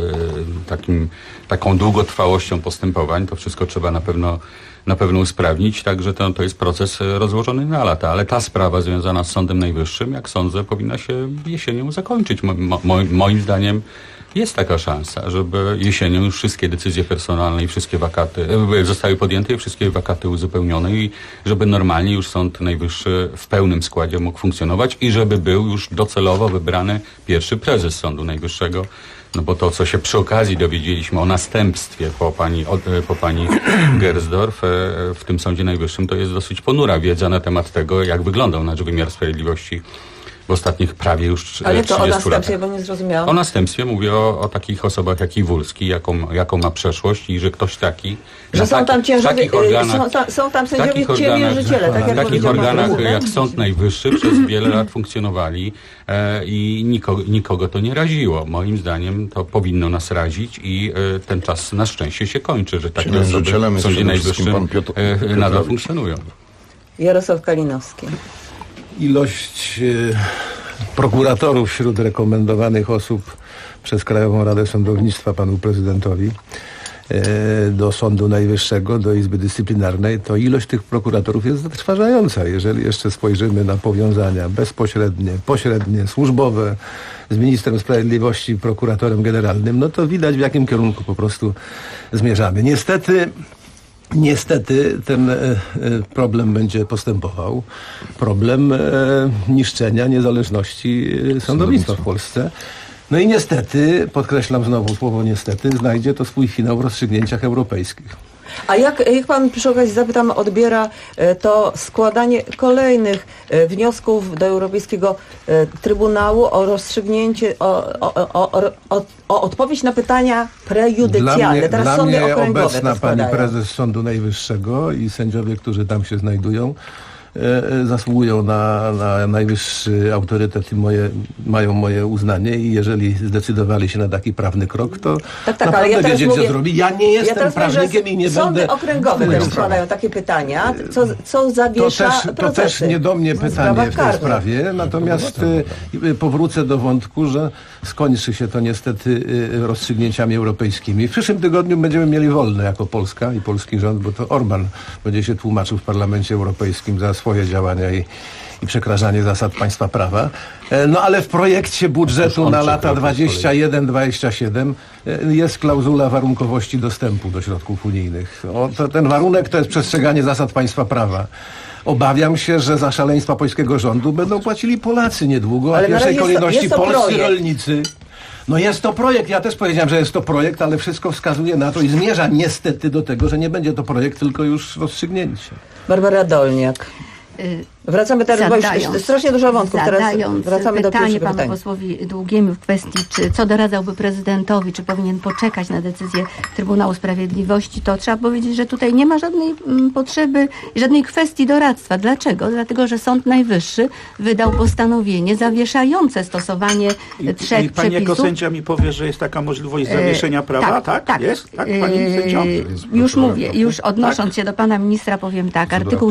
taką długotrwałością postępowań. To wszystko trzeba na pewno usprawnić, także to jest proces rozłożony na lata, ale ta sprawa związana z Sądem Najwyższym, jak sądzę, powinna się jesienią zakończyć. Moim zdaniem jest taka szansa, żeby jesienią już wszystkie decyzje personalne i wszystkie wakaty zostały podjęte i wszystkie wakaty uzupełnione i żeby normalnie już Sąd Najwyższy w pełnym składzie mógł funkcjonować i żeby był już docelowo wybrany pierwszy prezes Sądu Najwyższego. No bo to, co się przy okazji dowiedzieliśmy o następstwie po pani Gersdorf w tym Sądzie Najwyższym, to jest dosyć ponura wiedza na temat tego, jak wyglądał nasz wymiar sprawiedliwości w ostatnich prawie już 30 latach. Ale to o następstwie, bo nie zrozumiałam. O następstwie mówię o takich osobach jak Iwulski, jaką ma przeszłość i że ktoś taki... Że są tam są tam sędziowie ciemiężyciele, tak jak w takich organach jak Sąd Najwyższy przez wiele lat funkcjonowali i nikogo to nie raziło. Moim zdaniem to powinno nas razić i ten czas na szczęście się kończy, że takie osoby w Sądzie Najwyższym nadal funkcjonują. Jarosław Kalinowski. Ilość prokuratorów wśród rekomendowanych osób przez Krajową Radę Sądownictwa panu prezydentowi do Sądu Najwyższego, do Izby Dyscyplinarnej, to ilość tych prokuratorów jest zatrważająca. Jeżeli jeszcze spojrzymy na powiązania bezpośrednie, pośrednie, służbowe z ministrem sprawiedliwości, prokuratorem generalnym, no to widać, w jakim kierunku po prostu zmierzamy. Niestety ten problem będzie postępował. Problem niszczenia niezależności sądownictwa w Polsce. No i niestety, podkreślam znowu słowo niestety, znajdzie to swój finał w rozstrzygnięciach europejskich. A jak pan, przy okazji zapytam, odbiera to składanie kolejnych wniosków do Europejskiego Trybunału o rozstrzygnięcie, o odpowiedź na pytania prejudycjalne? Teraz sądy okręgowe obecna pani prezes Sądu Najwyższego i sędziowie, którzy tam się znajdują, zasługują na najwyższy autorytet i mają moje uznanie i jeżeli zdecydowali się na taki prawny krok, to naprawdę ale ja wiedzieć, co zrobi. Ja nie jestem prawnikiem i nie sądy będę... Sądy okręgowe też składają takie pytania, co zawiesza procesy. To też nie do mnie pytanie w tej sprawie, natomiast powrócę do wątku, że skończy się to niestety rozstrzygnięciami europejskimi. W przyszłym tygodniu będziemy mieli wolne jako Polska i polski rząd, bo to Orban będzie się tłumaczył w Parlamencie Europejskim za swoje działania i przekraczanie zasad państwa prawa. No ale w projekcie budżetu na lata 21-27 jest klauzula warunkowości dostępu do środków unijnych. Ten warunek to jest przestrzeganie zasad państwa prawa. Obawiam się, że za szaleństwa polskiego rządu będą płacili Polacy niedługo, a w pierwszej kolejności polscy rolnicy. No jest to projekt, ja też powiedziałem, że jest to projekt, ale wszystko wskazuje na to i zmierza niestety do tego, że nie będzie to projekt, tylko już rozstrzygnięcie. Barbara Dolniak. Wracamy teraz, bo już strasznie dużo wątków. Teraz wracamy do pierwszego pytania. Panu posłowi Długiemu w kwestii, co doradzałby prezydentowi, czy powinien poczekać na decyzję Trybunału Sprawiedliwości, to trzeba powiedzieć, że tutaj nie ma żadnej potrzeby, żadnej kwestii doradztwa. Dlaczego? Dlatego, że Sąd Najwyższy wydał postanowienie zawieszające stosowanie trzech przepisów. Pani jako sędzia mi powie, że jest taka możliwość zawieszenia prawa, tak? Jest? Tak, pani sędzio? Już mówię, już odnosząc się do pana ministra powiem tak. Artykuł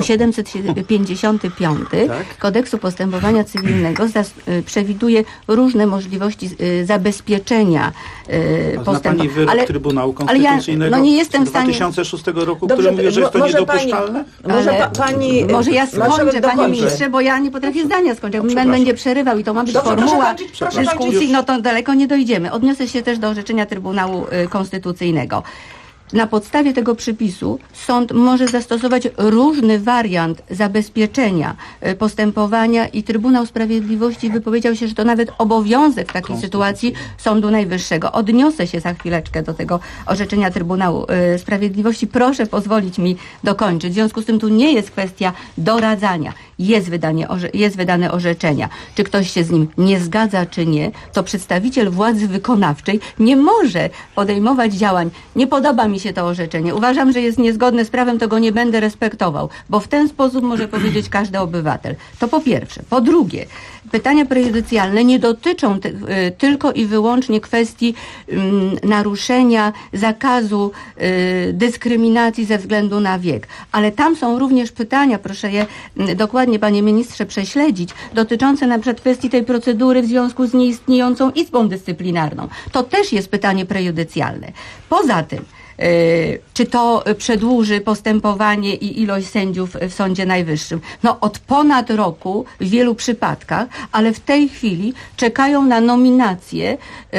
755 Kodeksu Postępowania Cywilnego przewiduje różne możliwości zabezpieczenia postępowania. Pani wyrok Trybunału Konstytucyjnego nie jestem w stanie... 2006 roku, który mówi, że jest to niedopuszczalne? Może ja skończę, panie ministrze, bo ja nie potrafię zdania skończyć. Pan będzie przerywał i to ma być formuła dyskusji, no to daleko nie dojdziemy. Odniosę się też do orzeczenia Trybunału Konstytucyjnego. Na podstawie tego przepisu sąd może zastosować różny wariant zabezpieczenia postępowania i Trybunał Sprawiedliwości wypowiedział się, że to nawet obowiązek w takiej sytuacji Sądu Najwyższego. Odniosę się za chwileczkę do tego orzeczenia Trybunału Sprawiedliwości. Proszę pozwolić mi dokończyć. W związku z tym tu nie jest kwestia doradzania. Jest wydane orzeczenia. Czy ktoś się z nim nie zgadza, czy nie, to przedstawiciel władzy wykonawczej nie może podejmować działań. Nie podoba mi się to orzeczenie. Uważam, że jest niezgodne z prawem, to go nie będę respektował, bo w ten sposób może powiedzieć każdy obywatel. To po pierwsze. Po drugie, pytania prejudycjalne nie dotyczą tylko i wyłącznie kwestii naruszenia zakazu dyskryminacji ze względu na wiek. Ale tam są również pytania, proszę je dokładnie, panie ministrze, prześledzić, dotyczące na przykład kwestii tej procedury w związku z nieistniejącą Izbą Dyscyplinarną. To też jest pytanie prejudycjalne. Poza tym, czy to przedłuży postępowanie i ilość sędziów w Sądzie Najwyższym? No od ponad roku w wielu przypadkach, ale w tej chwili czekają na nominację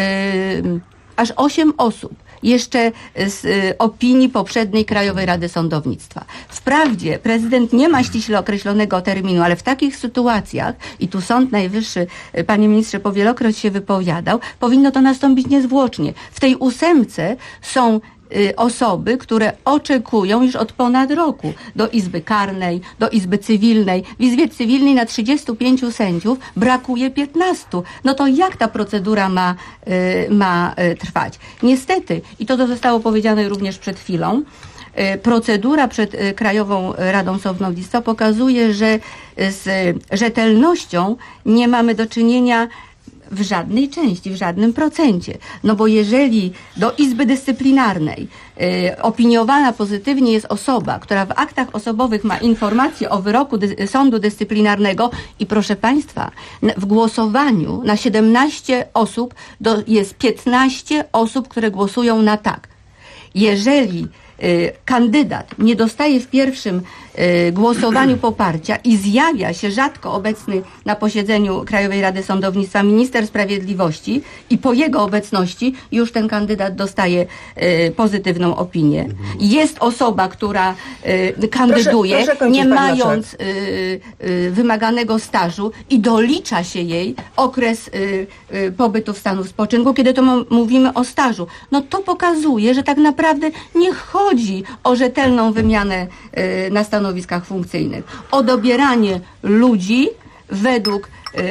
aż 8 osób. Jeszcze z opinii poprzedniej Krajowej Rady Sądownictwa. Wprawdzie prezydent nie ma ściśle określonego terminu, ale w takich sytuacjach, i tu Sąd Najwyższy, panie ministrze, powielokroć się wypowiadał, powinno to nastąpić niezwłocznie. W tej 8 są osoby, które oczekują już od ponad roku do Izby Karnej, do Izby Cywilnej. W Izbie Cywilnej na 35 sędziów brakuje 15. No to jak ta procedura ma trwać? Niestety, i to zostało powiedziane również przed chwilą, procedura przed Krajową Radą Sądownictwa pokazuje, że z rzetelnością nie mamy do czynienia w żadnej części, w żadnym procencie. No bo jeżeli do Izby Dyscyplinarnej opiniowana pozytywnie jest osoba, która w aktach osobowych ma informację o wyroku Sądu Dyscyplinarnego i proszę państwa, w głosowaniu na 17 osób jest 15 osób, które głosują na tak. jeżeli kandydat nie dostaje w pierwszym głosowaniu poparcia i zjawia się rzadko obecny na posiedzeniu Krajowej Rady Sądownictwa minister sprawiedliwości i po jego obecności już ten kandydat dostaje pozytywną opinię. Jest osoba, która kandyduje, proszę kończyć, nie pani mając wymaganego stażu i dolicza się jej okres pobytu w stanu spoczynku, kiedy to mówimy o stażu. No to pokazuje, że tak naprawdę nie chodzi o rzetelną wymianę na stanowiskach funkcyjnych. O dobieranie ludzi według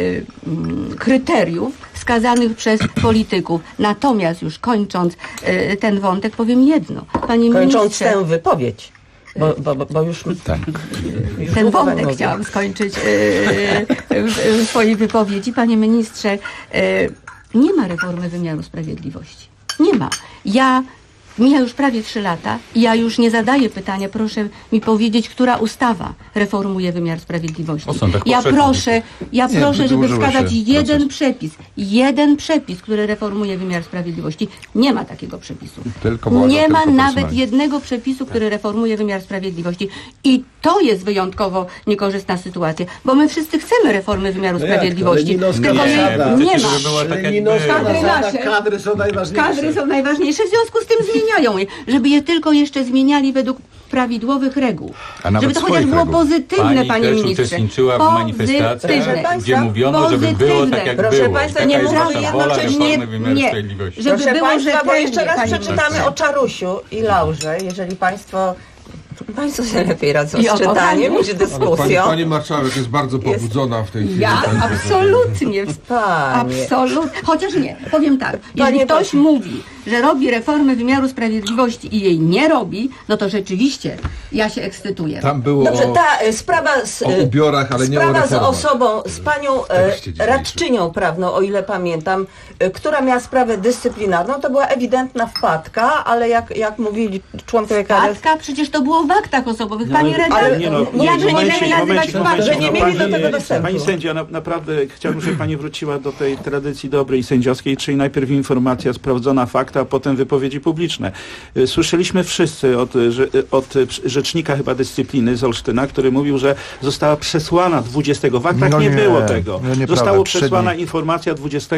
kryteriów wskazanych przez polityków. Natomiast już kończąc ten wątek, powiem jedno. Panie Kończąc ministrze, tę wypowiedź, bo już... Tak. ten wątek chciałam skończyć w swojej wypowiedzi. Panie ministrze, nie ma reformy wymiaru sprawiedliwości. Nie ma. Mija już prawie 3 lata i ja już nie zadaję pytania, proszę mi powiedzieć, która ustawa reformuje wymiar sprawiedliwości. Ja proszę, żeby wskazać jeden przepis, który reformuje wymiar sprawiedliwości. Nie ma takiego przepisu. Nie ma nawet jednego przepisu, który reformuje wymiar sprawiedliwości. I to jest wyjątkowo niekorzystna sytuacja, bo my wszyscy chcemy reformy wymiaru sprawiedliwości. Tylko nie ma. Kadry są najważniejsze, w związku z tym zmieniają je, żeby je tylko jeszcze zmieniali według prawidłowych reguł. Żeby to chociaż było pozytywne, panie ministrze. Uczestniczyła w manifestacji, gdzie mówiono, żeby było tak, jak proszę było. Państwa, nie mówię jednocześnie, żeby proszę było Państwa, bo jeszcze raz rzetelnie, przeczytamy o Czarusiu i Laurze, jeżeli Państwo sobie lepiej radzą z czytaniem niż dyskusją. Pani marszałek jest bardzo pobudzona w tej chwili. Ja absolutnie. Absolutnie. Chociaż nie, powiem tak. Jeżeli ktoś mówi, że robi reformę wymiaru sprawiedliwości i jej nie robi, no to rzeczywiście ja się ekscytuję. Tam było dobrze, ta sprawa o ubiorach, ale nie o reformach. z osobą, z panią radczynią prawną, o ile pamiętam, która miała sprawę dyscyplinarną, to była ewidentna wpadka, ale jak mówili członkowie KRS... Wpadka? Przecież to było w aktach osobowych. Pani redaktor, jakże nie wiemy nazywać wpadki, że nie mieli do tego dostępu. Pani sędzia, naprawdę chciałbym, żeby pani wróciła do tej tradycji dobrej sędziowskiej, czyli najpierw informacja sprawdzona, fakta, a potem wypowiedzi publiczne. Słyszeliśmy wszyscy od rzecznika chyba dyscypliny z Olsztyna, który mówił, że została przesłana 20. W aktach nie było tego. Została przesłana informacja 20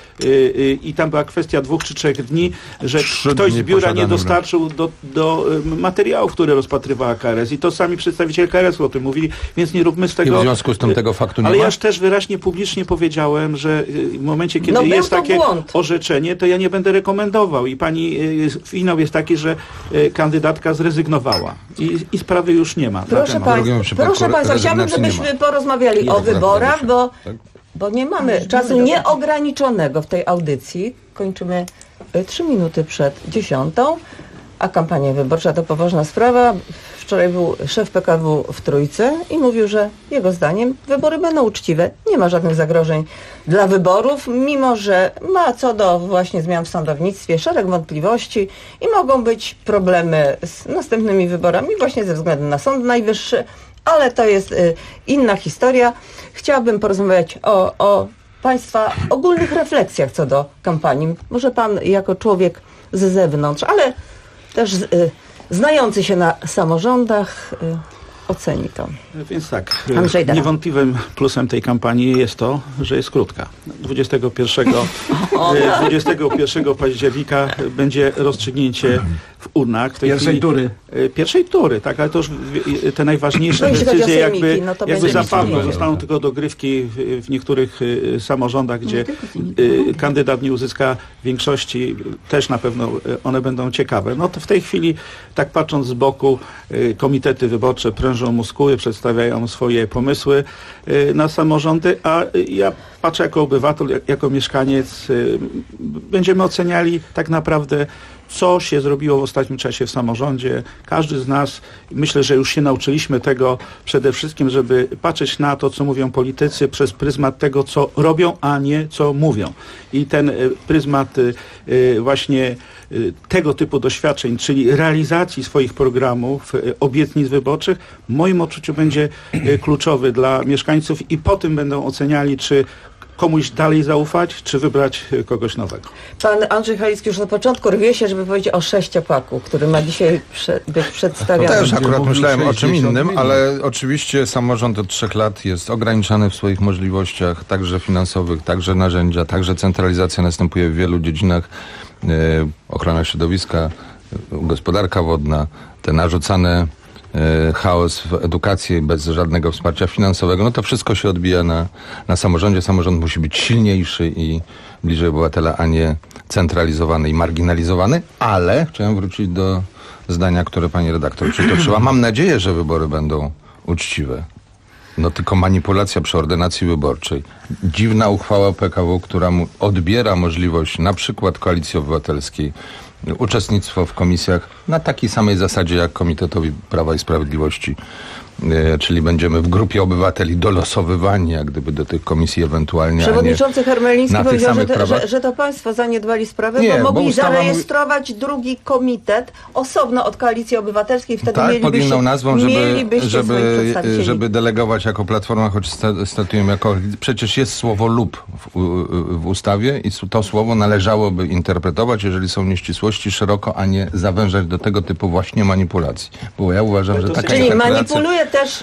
i tam była kwestia 2 czy 3 dni, że ktoś z biura nie dostarczył do materiałów, które rozpatrywała KRS i to sami przedstawiciele KRS-u o tym mówili, więc nie róbmy z tego... I w związku z tym tego faktu nie ale ma? ja też wyraźnie publicznie powiedziałem, że w momencie, kiedy jest takie orzeczenie, to ja nie będę rekomendował i pani finał jest taki, że kandydatka zrezygnowała i sprawy już nie ma. Proszę Państwa, chciałbym, żebyśmy porozmawiali o wyborach, bo nie mamy czasu nieograniczonego w tej audycji. Kończymy 3 minuty przed 10, a kampania wyborcza to poważna sprawa. Wczoraj był szef PKW w Trójce i mówił, że jego zdaniem wybory będą uczciwe. Nie ma żadnych zagrożeń dla wyborów, mimo że ma co do właśnie zmian w sądownictwie szereg wątpliwości i mogą być problemy z następnymi wyborami właśnie ze względu na Sąd Najwyższy, ale to jest inna historia. Chciałabym porozmawiać o Państwa ogólnych refleksjach co do kampanii. Może Pan jako człowiek z zewnątrz, ale też znający się na samorządach oceni to. Więc tak, niewątpliwym plusem tej kampanii jest to, że jest krótka. 21 października będzie rozstrzygnięcie w urnach. Pierwszej tury, tak, ale to już te najważniejsze decyzje jakby zapadną. Zostaną tylko dogrywki w niektórych samorządach, gdzie kandydat nie uzyska większości. Też na pewno one będą ciekawe. No to w tej chwili, tak patrząc z boku, komitety wyborcze prężą muskuły, przedstawiają swoje pomysły na samorządy, a ja patrzę jako obywatel, jako mieszkaniec, będziemy oceniali tak naprawdę, co się zrobiło w ostatnim czasie w samorządzie. Każdy z nas, myślę, że już się nauczyliśmy tego przede wszystkim, żeby patrzeć na to, co mówią politycy przez pryzmat tego, co robią, a nie co mówią. I ten pryzmat właśnie tego typu doświadczeń, czyli realizacji swoich programów, obietnic wyborczych, w moim odczuciu będzie kluczowy dla mieszkańców i po tym będą oceniali, czy komuś dalej zaufać, czy wybrać kogoś nowego. Pan Andrzej Halicki już na początku rwie się, żeby powiedzieć o sześciopaku, który ma dzisiaj być przedstawiony. Też akurat myślałem o czym innym, ale oczywiście samorząd od 3 lat jest ograniczany w swoich możliwościach, także finansowych, także narzędzia, także centralizacja następuje w wielu dziedzinach. Ochrona środowiska, gospodarka wodna, te narzucane chaos w edukacji bez żadnego wsparcia finansowego, no to wszystko się odbija na samorządzie. Samorząd musi być silniejszy i bliżej obywatela, a nie centralizowany i marginalizowany, ale chciałem wrócić do zdania, które pani redaktor przytoczyła. Mam nadzieję, że wybory będą uczciwe. No tylko manipulacja przy ordynacji wyborczej. Dziwna uchwała PKW, która mu odbiera możliwość na przykład Koalicji Obywatelskiej uczestnictwo w komisjach na takiej samej zasadzie jak Komitetowi Prawa i Sprawiedliwości. Czyli będziemy w grupie obywateli dolosowywani, jak gdyby do tych komisji ewentualnie. Przewodniczący Hermeliński powiedział, że to państwo zaniedbali sprawę, nie, bo mogli zarejestrować drugi komitet osobno od Koalicji Obywatelskiej. Wtedy tak, pod inną nazwą, żeby żeby delegować jako Platforma, choć statujemy jako... Przecież jest słowo lub w ustawie i to słowo należałoby interpretować, jeżeli są nieścisłości, szeroko, a nie zawężać do tego typu właśnie manipulacji. Bo ja uważam, że taka manipuluje też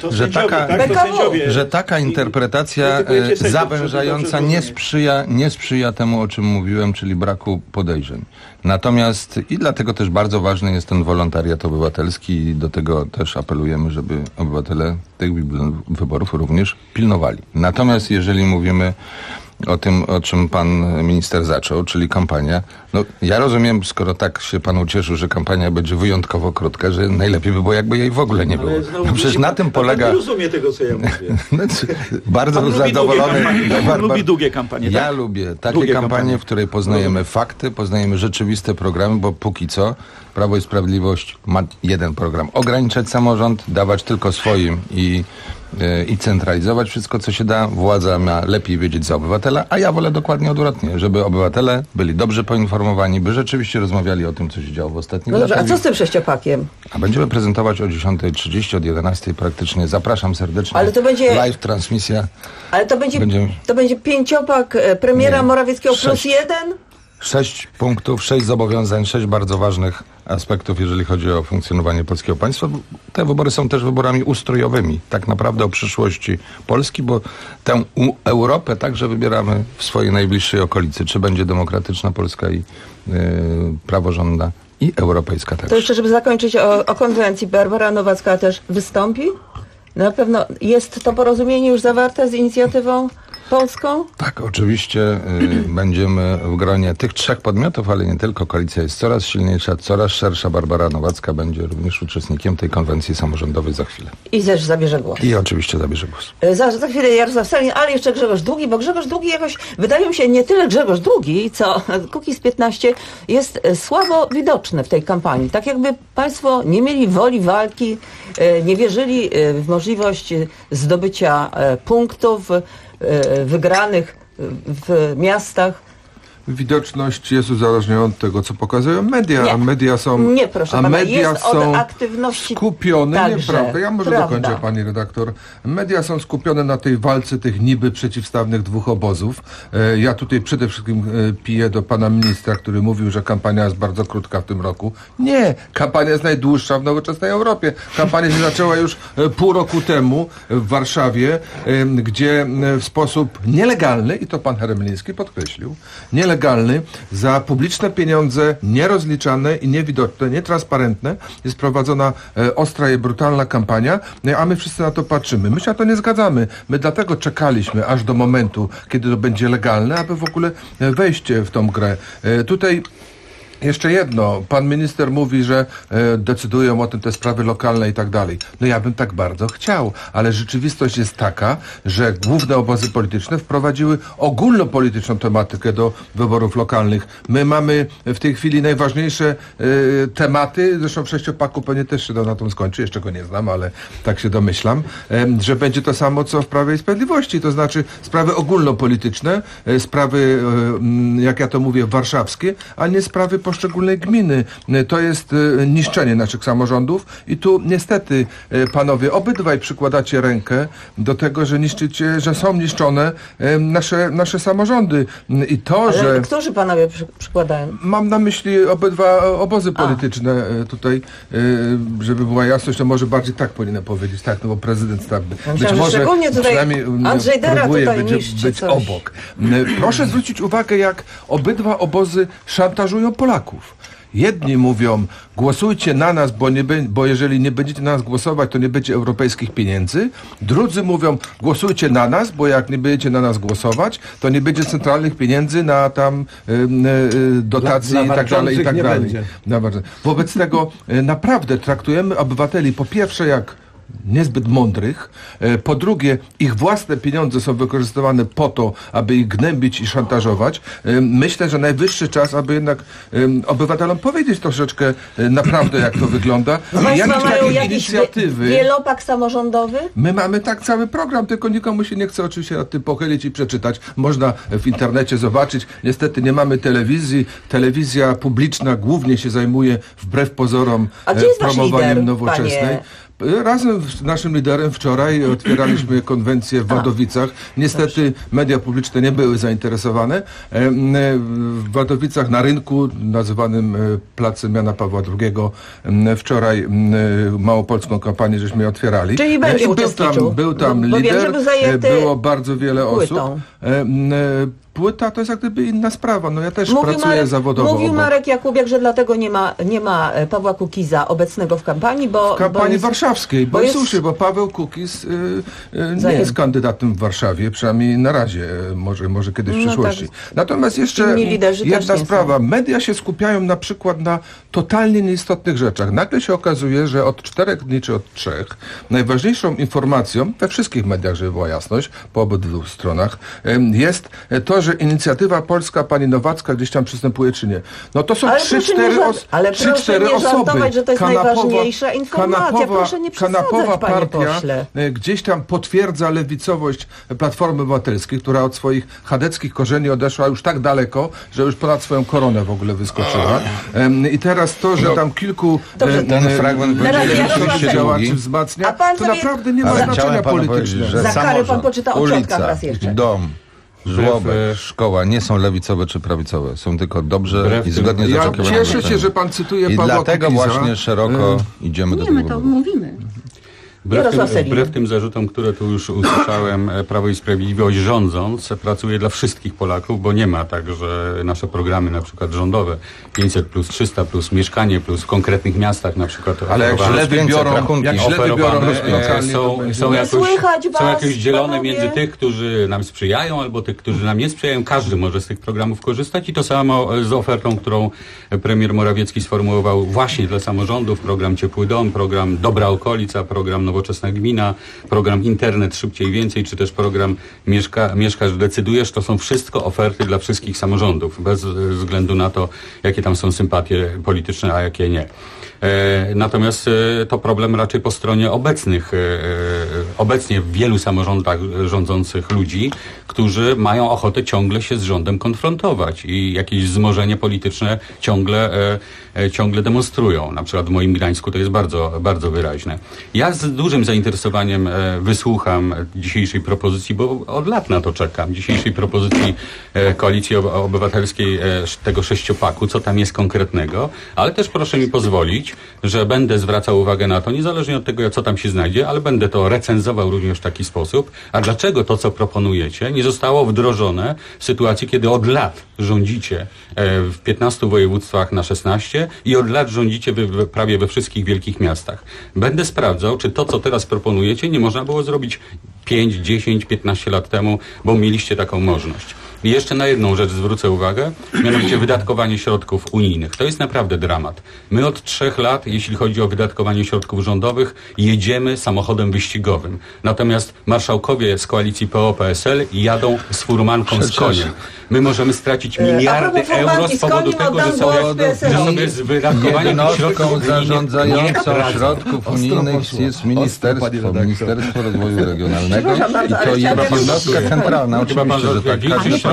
że taka interpretacja zawężająca nie sprzyja temu, o czym mówiłem, czyli braku podejrzeń. Natomiast i dlatego też bardzo ważny jest ten wolontariat obywatelski i do tego też apelujemy, żeby obywatele tych wyborów również pilnowali. Natomiast jeżeli mówimy o tym, o czym pan minister zaczął, czyli kampania. No, ja rozumiem, skoro tak się pan ucieszył, że kampania będzie wyjątkowo krótka, że najlepiej by było, jakby jej w ogóle nie było. No przecież na tym polega... Pan nie rozumie tego, co ja mówię. Bardzo zadowolony. Pan lubi długie kampanie, Ja tak? lubię takie kampanie, w której poznajemy fakty, poznajemy rzeczywiste programy, bo póki co Prawo i Sprawiedliwość ma jeden program. Ograniczać samorząd, dawać tylko swoim i centralizować wszystko, co się da. Władza ma lepiej wiedzieć za obywatela, a ja wolę dokładnie odwrotnie, żeby obywatele byli dobrze poinformowani, by rzeczywiście rozmawiali o tym, co się działo w ostatnich latach. Dobrze, a co z tym sześciopakiem? A będziemy prezentować o 10:30, od 11:00 praktycznie. Zapraszam serdecznie. Ale to będzie live transmisja. Ale to będzie pięciopak premiera Morawieckiego plus 1? 6 punktów, 6 zobowiązań, 6 bardzo ważnych aspektów, jeżeli chodzi o funkcjonowanie polskiego państwa. Te wybory są też wyborami ustrojowymi, tak naprawdę o przyszłości Polski, bo tę Europę także wybieramy w swojej najbliższej okolicy. Czy będzie demokratyczna Polska i praworządna i europejska też. To jeszcze, żeby zakończyć o konwencji, Barbara Nowacka też wystąpi? Na pewno jest to porozumienie już zawarte z inicjatywą polską? Tak, oczywiście będziemy w gronie tych 3 podmiotów, ale nie tylko. Koalicja jest coraz silniejsza, coraz szersza. Barbara Nowacka będzie również uczestnikiem tej konwencji samorządowej za chwilę. I też zabierze głos. I oczywiście zabierze głos. Za chwilę Jarosław Sellin, ale jeszcze Grzegorz Długi, bo Grzegorz Długi jakoś, wydaje mi się, nie tyle Grzegorz Długi, co Kukiz 15 jest słabo widoczny w tej kampanii. Tak jakby państwo nie mieli woli walki, nie wierzyli w możliwość zdobycia punktów, wygranych w miastach. Widoczność jest uzależniona od tego, co pokazują media, nie. a media są... Nie, proszę pana, media jest są od aktywności skupione, także, nieprawda. Ja może dokończę, pani redaktor. Media są skupione na tej walce tych niby przeciwstawnych dwóch obozów. Ja tutaj przede wszystkim piję do pana ministra, który mówił, że kampania jest bardzo krótka w tym roku. Nie, kampania jest najdłuższa w nowoczesnej Europie. Kampania się zaczęła już pół roku temu w Warszawie, gdzie w sposób nielegalny, i to pan Hermeliński podkreślił, nielegalny, za publiczne pieniądze, nierozliczane i niewidoczne, nietransparentne jest prowadzona ostra i brutalna kampania, a my wszyscy na to patrzymy. My się na to nie zgadzamy. My dlatego czekaliśmy aż do momentu, kiedy to będzie legalne, aby w ogóle wejść w tą grę. Tutaj jeszcze jedno. Pan minister mówi, że decydują o tym te sprawy lokalne i tak dalej. No ja bym tak bardzo chciał, ale rzeczywistość jest taka, że główne obozy polityczne wprowadziły ogólnopolityczną tematykę do wyborów lokalnych. My mamy w tej chwili najważniejsze tematy, zresztą w sześciopaku pewnie też się na tym skończy, jeszcze go nie znam, ale tak się domyślam, że będzie to samo, co w Prawie i Sprawiedliwości, to znaczy sprawy ogólnopolityczne, sprawy, jak ja to mówię, warszawskie, a nie sprawy poszczególnej gminy. To jest niszczenie naszych samorządów i tu niestety, panowie, obydwaj przykładacie rękę do tego, że niszczycie, że są niszczone nasze samorządy. I to, ale że... którzy panowie przykładają? Mam na myśli obydwa obozy polityczne tutaj, żeby była jasność, to może bardziej tak powinienem powiedzieć, tak, no bo prezydent tak być może przynajmniej Andrzej Dera próbuje tutaj być obok. Proszę zwrócić uwagę, jak obydwa obozy szantażują Polaków. Jedni mówią, głosujcie na nas, bo jeżeli nie będziecie na nas głosować, to nie będzie europejskich pieniędzy. Drudzy mówią, głosujcie na nas, bo jak nie będziecie na nas głosować, to nie będzie centralnych pieniędzy na tam dotacje i tak dalej, i tak dalej. Wobec tego naprawdę traktujemy obywateli po pierwsze jak niezbyt mądrych. Po drugie, ich własne pieniądze są wykorzystywane po to, aby ich gnębić i szantażować. Myślę, że najwyższy czas, aby jednak obywatelom powiedzieć troszeczkę naprawdę, jak to wygląda. Państwo mają jakieś wielopak samorządowy? My mamy tak cały program, tylko nikomu się nie chce oczywiście nad tym pochylić i przeczytać. Można w internecie zobaczyć. Niestety nie mamy telewizji. Telewizja publiczna głównie się zajmuje wbrew pozorom promowaniem nowoczesnej. Panie? Razem z naszym liderem wczoraj otwieraliśmy konwencję w Wadowicach. Niestety media publiczne nie były zainteresowane. W Wadowicach na rynku nazywanym Placem Jana Pawła II wczoraj małopolską kampanię żeśmy otwierali. Czyli będzie był tam lider, było bardzo wiele osób. Płyta to jest jak gdyby inna sprawa. No ja też pracuję zawodowo. Mówił Marek Jakubiak, że dlatego nie ma Pawła Kukiza obecnego w kampanii, bo... W kampanii warszawskiej, bo Paweł Kukiz nie jest kandydatem w Warszawie, przynajmniej na razie, może kiedyś w przyszłości. Tak, natomiast jeszcze jedna sprawa. Media się skupiają na przykład na totalnie nieistotnych rzeczach. Nagle się okazuje, że od 4 dni czy od 3 najważniejszą informacją, we wszystkich mediach, żeby była jasność, po obydwu stronach, jest to, że inicjatywa polska, pani Nowacka gdzieś tam przystępuje, czy nie. No to są 3-4 osoby. Że to jest najważniejsza informacja. Proszę nie przesadzać, kanapowa panie partia pośle. Gdzieś tam potwierdza lewicowość Platformy Obywatelskiej, która od swoich chadeckich korzeni odeszła już tak daleko, że już ponad swoją koronę w ogóle wyskoczyła. I teraz to, że tam kilku ten fragment będzie działaczy wzmacnia, to naprawdę nie ma znaczenia politycznego. Za karę pan poczyta o ciotkach raz jeszcze. Dom, żłobek, szkoła nie są lewicowe czy prawicowe. Są tylko dobrze i zgodnie z oczekiwaniami. Ja cieszę się, że pan cytuje Pawła Kukiza. I dlatego właśnie szeroko idziemy do tego. My to mówimy. Wbrew tym zarzutom, które tu już usłyszałem, Prawo i Sprawiedliwość rządząc pracuje dla wszystkich Polaków, bo nie ma tak, że nasze programy na przykład rządowe 500+, 300+, mieszkanie plus w konkretnych miastach na przykład ale jak źle wybiorą są jakoś dzielone między tych, którzy nam sprzyjają albo tych, którzy nam nie sprzyjają. Każdy może z tych programów korzystać i to samo z ofertą, którą premier Morawiecki sformułował właśnie dla samorządów. Program Ciepły Dom, program Dobra Okolica, program Nowoczesna Gmina, program Internet Szybciej Więcej, czy też program Mieszkasz, Decydujesz. To są wszystko oferty dla wszystkich samorządów, bez względu na to, jakie tam są sympatie polityczne, a jakie nie. Natomiast to problem raczej po stronie obecnie w wielu samorządach rządzących ludzi, którzy mają ochotę ciągle się z rządem konfrontować i jakieś wzmożenie polityczne ciągle demonstrują. Na przykład w moim Gdańsku to jest bardzo, bardzo wyraźne. Ja z dużym zainteresowaniem wysłucham dzisiejszej propozycji, bo od lat na to czekam, dzisiejszej propozycji Koalicji Obywatelskiej, tego 6-paku, co tam jest konkretnego, ale też proszę mi pozwolić, że będę zwracał uwagę na to, niezależnie od tego, co tam się znajdzie, ale będę to recenzował również w taki sposób. A dlaczego to, co proponujecie, nie zostało wdrożone w sytuacji, kiedy od lat rządzicie w 15 województwach na 16 i od lat rządzicie prawie we wszystkich wielkich miastach. Będę sprawdzał, czy to, co teraz proponujecie, nie można było zrobić 5, 10, 15 lat temu, bo mieliście taką możliwość. I jeszcze na jedną rzecz zwrócę uwagę, mianowicie wydatkowanie środków unijnych. To jest naprawdę dramat. My od 3 lat, jeśli chodzi o wydatkowanie środków rządowych, jedziemy samochodem wyścigowym. Natomiast marszałkowie z koalicji PO-PSL jadą z furmanką z koniem. My możemy stracić miliardy euro z powodu tego, że sobie z wydatkowaniem środków zarządzającą środków unijnych jest Ministerstwo Rozwoju Regionalnego i to jest jednostka centralna. Oczywiście, że tak.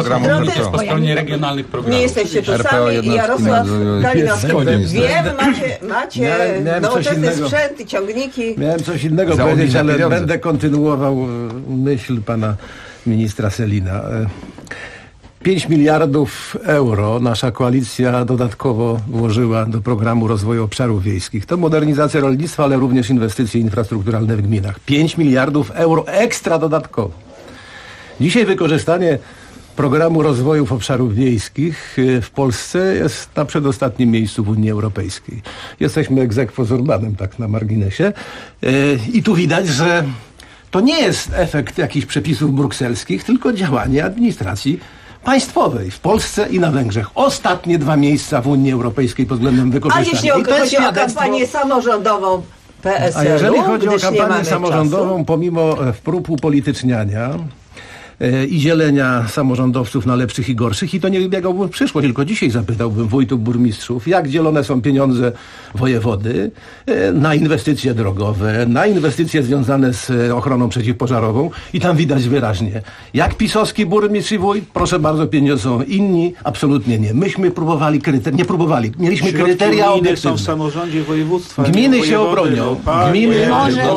programu Drodzy, RPO. Po stronie regionalnych programów. Nie jesteście tu RPO sami. jednostki Jarosław Kalinowski. Jest. Wiem, macie Miałem coś nowoczesny innego. sprzęt i ciągniki. Miałem coś innego Załogi powiedzieć, za ale pieniądze. będę kontynuował myśl pana ministra Sellina. 5 miliardów euro nasza koalicja dodatkowo włożyła do programu rozwoju obszarów wiejskich. To modernizacja rolnictwa, ale również inwestycje infrastrukturalne w gminach. 5 miliardów euro ekstra dodatkowo. Dzisiaj wykorzystanie programu rozwoju obszarów wiejskich w Polsce jest na przedostatnim miejscu w Unii Europejskiej. Jesteśmy ex aequo z Orbanem, tak na marginesie. I tu widać, że to nie jest efekt jakichś przepisów brukselskich, tylko działanie administracji państwowej w Polsce i na Węgrzech. Ostatnie 2 miejsca w Unii Europejskiej pod względem A wykorzystania. jeśli I to jest chodzi o świadectwo. kampanię samorządową PSL-u, A jeżeli chodzi o gdyż nie kampanię mamy samorządową, czasu. pomimo prób upolityczniania i dzielenia samorządowców na lepszych i gorszych, i to nie biegałbym w przyszłość, tylko dzisiaj zapytałbym wójtów, burmistrzów, jak dzielone są pieniądze wojewody na inwestycje drogowe, na inwestycje związane z ochroną przeciwpożarową, i tam widać wyraźnie, jak pisowski burmistrz i wójt, proszę bardzo, pieniądze są inni, absolutnie nie. Myśmy próbowali, mieliśmy Środki kryteria unijne obiektywne. są w samorządzie województwa. Gminy nie się wojewody, obronią. no, panie, Gminy nie, Może- no, u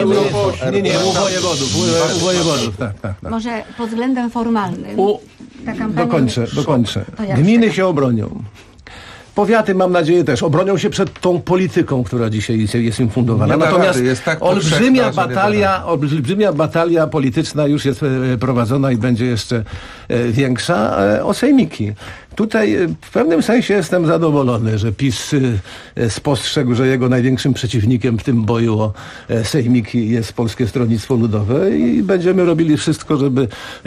wojewodów. Tak. Może pod względem formalnym ta kampania... Dokończę. To jak Gminy się obronią. Powiaty, mam nadzieję, też obronią się przed tą polityką, która dzisiaj jest im fundowana. Nie da Natomiast rady, jest tak olbrzymia powszechna, że olbrzymia batalia polityczna już jest prowadzona i będzie jeszcze większa o sejmiki. Tutaj w pewnym sensie jestem zadowolony, że PiS spostrzegł, że jego największym przeciwnikiem w tym boju o sejmiki jest Polskie Stronnictwo Ludowe, i będziemy robili wszystko, żeby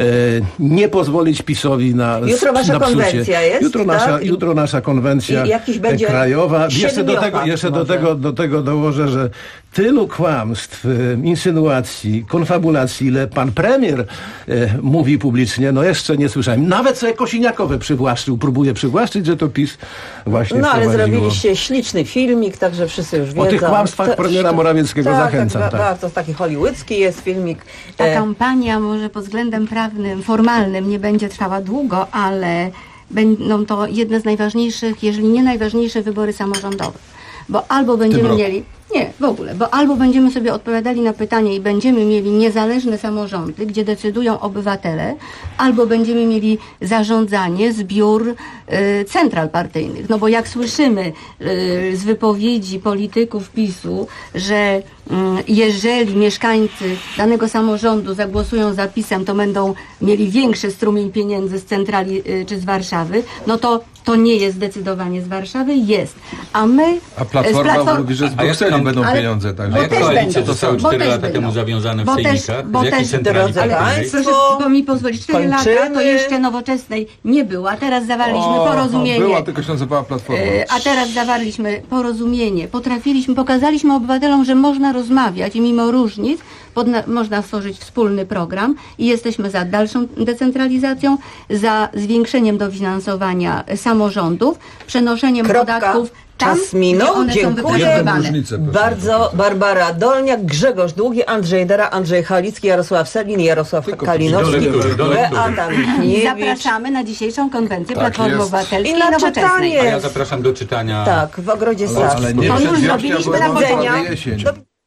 nie pozwolić PiS-owi na Jutro wasza na psucie. konwencja jest, Jutro nasza konwencja I jakiś będzie krajowa. siedmiopak Jeszcze może. do tego dołożę, że tylu kłamstw, insynuacji, konfabulacji, ile pan premier mówi publicznie, no jeszcze nie słyszałem. Nawet sobie Kosiniakowe próbuje przywłaszczyć, że to PiS właśnie No ale wprowadziło. zrobiliście śliczny filmik, także wszyscy już wiedzą. O tych kłamstwach premiera Morawieckiego zachęcam. Tak, to taki hollywoodzki jest filmik. Ta kampania może pod względem prawnym, formalnym nie będzie trwała długo, ale będą to jedne z najważniejszych, jeżeli nie najważniejsze, wybory samorządowe. Bo albo będziemy mieli... Nie, w ogóle, bo albo będziemy sobie odpowiadali na pytanie i będziemy mieli niezależne samorządy, gdzie decydują obywatele, albo będziemy mieli zarządzanie, zbiór central partyjnych. No bo jak słyszymy z wypowiedzi polityków PiS-u, że jeżeli mieszkańcy danego samorządu zagłosują za PiS-em, to będą mieli większy strumień pieniędzy z centrali czy z Warszawy, no to nie jest zdecydowanie z Warszawy, jest. A my... A Platforma mówi, że z Brukseli będą pieniądze. A jak koalicje zostały 4 lata temu zawiązane w sejmikach? Z jakiej centrali partyjnej? Proszę mi pozwolić, 4 lata to jeszcze Nowoczesnej nie było, a teraz zawarliśmy porozumienie. Była, tylko się nazywała Platforma. A teraz zawarliśmy porozumienie. Pokazaliśmy obywatelom, że można rozmawiać i mimo różnic można stworzyć wspólny program i jesteśmy za dalszą decentralizacją, za zwiększeniem dofinansowania samorządów, przenoszeniem podatków tam, Czas minął, gdzie one są dziękuję wykorzystywane. bardzo. Barbara Dolniak, Grzegorz Długi, Andrzej Dera, Andrzej Halicki, Jarosław Sellin, Jarosław Kalinowski, Beata Michniewicz. Zapraszamy na dzisiejszą konwencję Platformy jest. Obywatelskiej I na Nowoczesnej. czytanie. A ja zapraszam do czytania. Tak, w Ogrodzie Saskim. Ale nie To już przed zrobiliśmy wiośnią, na bo początku. jesień.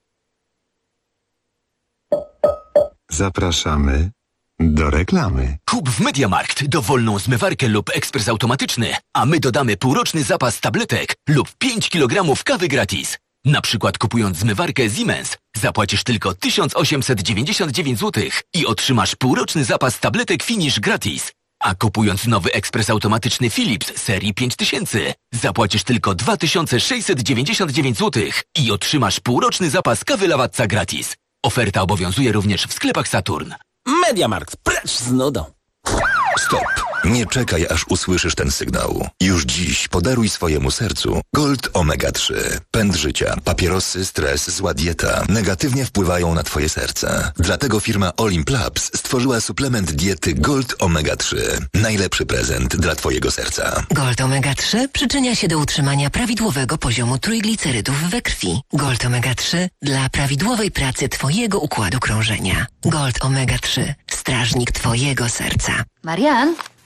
Zapraszamy do reklamy. Kup w MediaMarkt dowolną zmywarkę lub ekspres automatyczny, a my dodamy półroczny zapas tabletek lub 5 kg kawy gratis. Na przykład kupując zmywarkę Siemens zapłacisz tylko 1899 zł i otrzymasz półroczny zapas tabletek Finish gratis. A kupując nowy ekspres automatyczny Philips serii 5000 zapłacisz tylko 2699 zł i otrzymasz półroczny zapas kawy Lavazza gratis. Oferta obowiązuje również w sklepach Saturn. MediaMarkt, precz z nudą. Stop! Nie czekaj, aż usłyszysz ten sygnał. Już dziś podaruj swojemu sercu Gold Omega 3. Pęd życia, papierosy, stres, zła dieta negatywnie wpływają na twoje serce. Dlatego firma Olimplabs stworzyła suplement diety Gold Omega 3. Najlepszy prezent dla twojego serca. Gold Omega 3 przyczynia się do utrzymania prawidłowego poziomu trójglicerydów we krwi. Gold Omega 3 dla prawidłowej pracy twojego układu krążenia. Gold Omega 3. Strażnik twojego serca. Marian,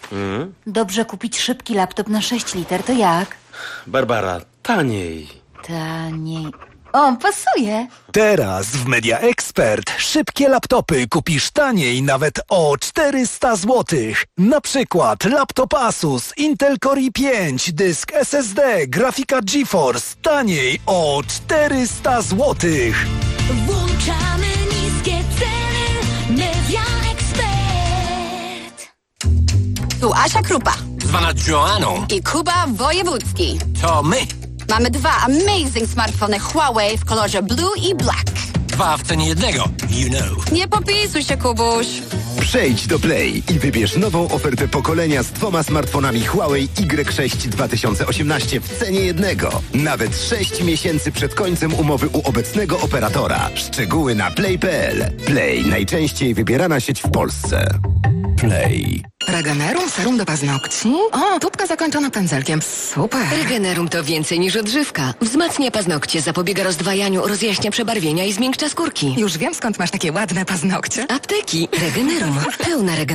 Dobrze kupić szybki laptop na 6 liter, to jak? Barbara, taniej. Taniej. O, pasuje. Teraz w Media Expert szybkie laptopy kupisz taniej nawet o 400 zł. Na przykład laptop Asus Intel Core i5, dysk SSD, grafika GeForce taniej o 400 zł. Włączamy niskie ceny. Media Expert. Tu Asia Krupa. Zwana Joanną. I Kuba Wojewódzki. To my. Mamy 2 amazing smartfony Huawei w kolorze blue i black. 2 w cenie jednego. You know. Nie popisuj się, Kubuś. Przejdź do Play i wybierz nową ofertę pokolenia z 2 smartfonami Huawei Y6 2018 w cenie jednego. Nawet 6 miesięcy przed końcem umowy u obecnego operatora. Szczegóły na play.pl. Play, najczęściej wybierana sieć w Polsce. Play. Regenerum serum do paznokci? O, tubka zakończona pędzelkiem. Super. Regenerum to więcej niż odżywka. Wzmacnia paznokcie, zapobiega rozdwajaniu, rozjaśnia przebarwienia i zmiękcza skórki. Już wiem, skąd masz takie ładne paznokcie. Apteki. Regenerum. Pełna regeneracja.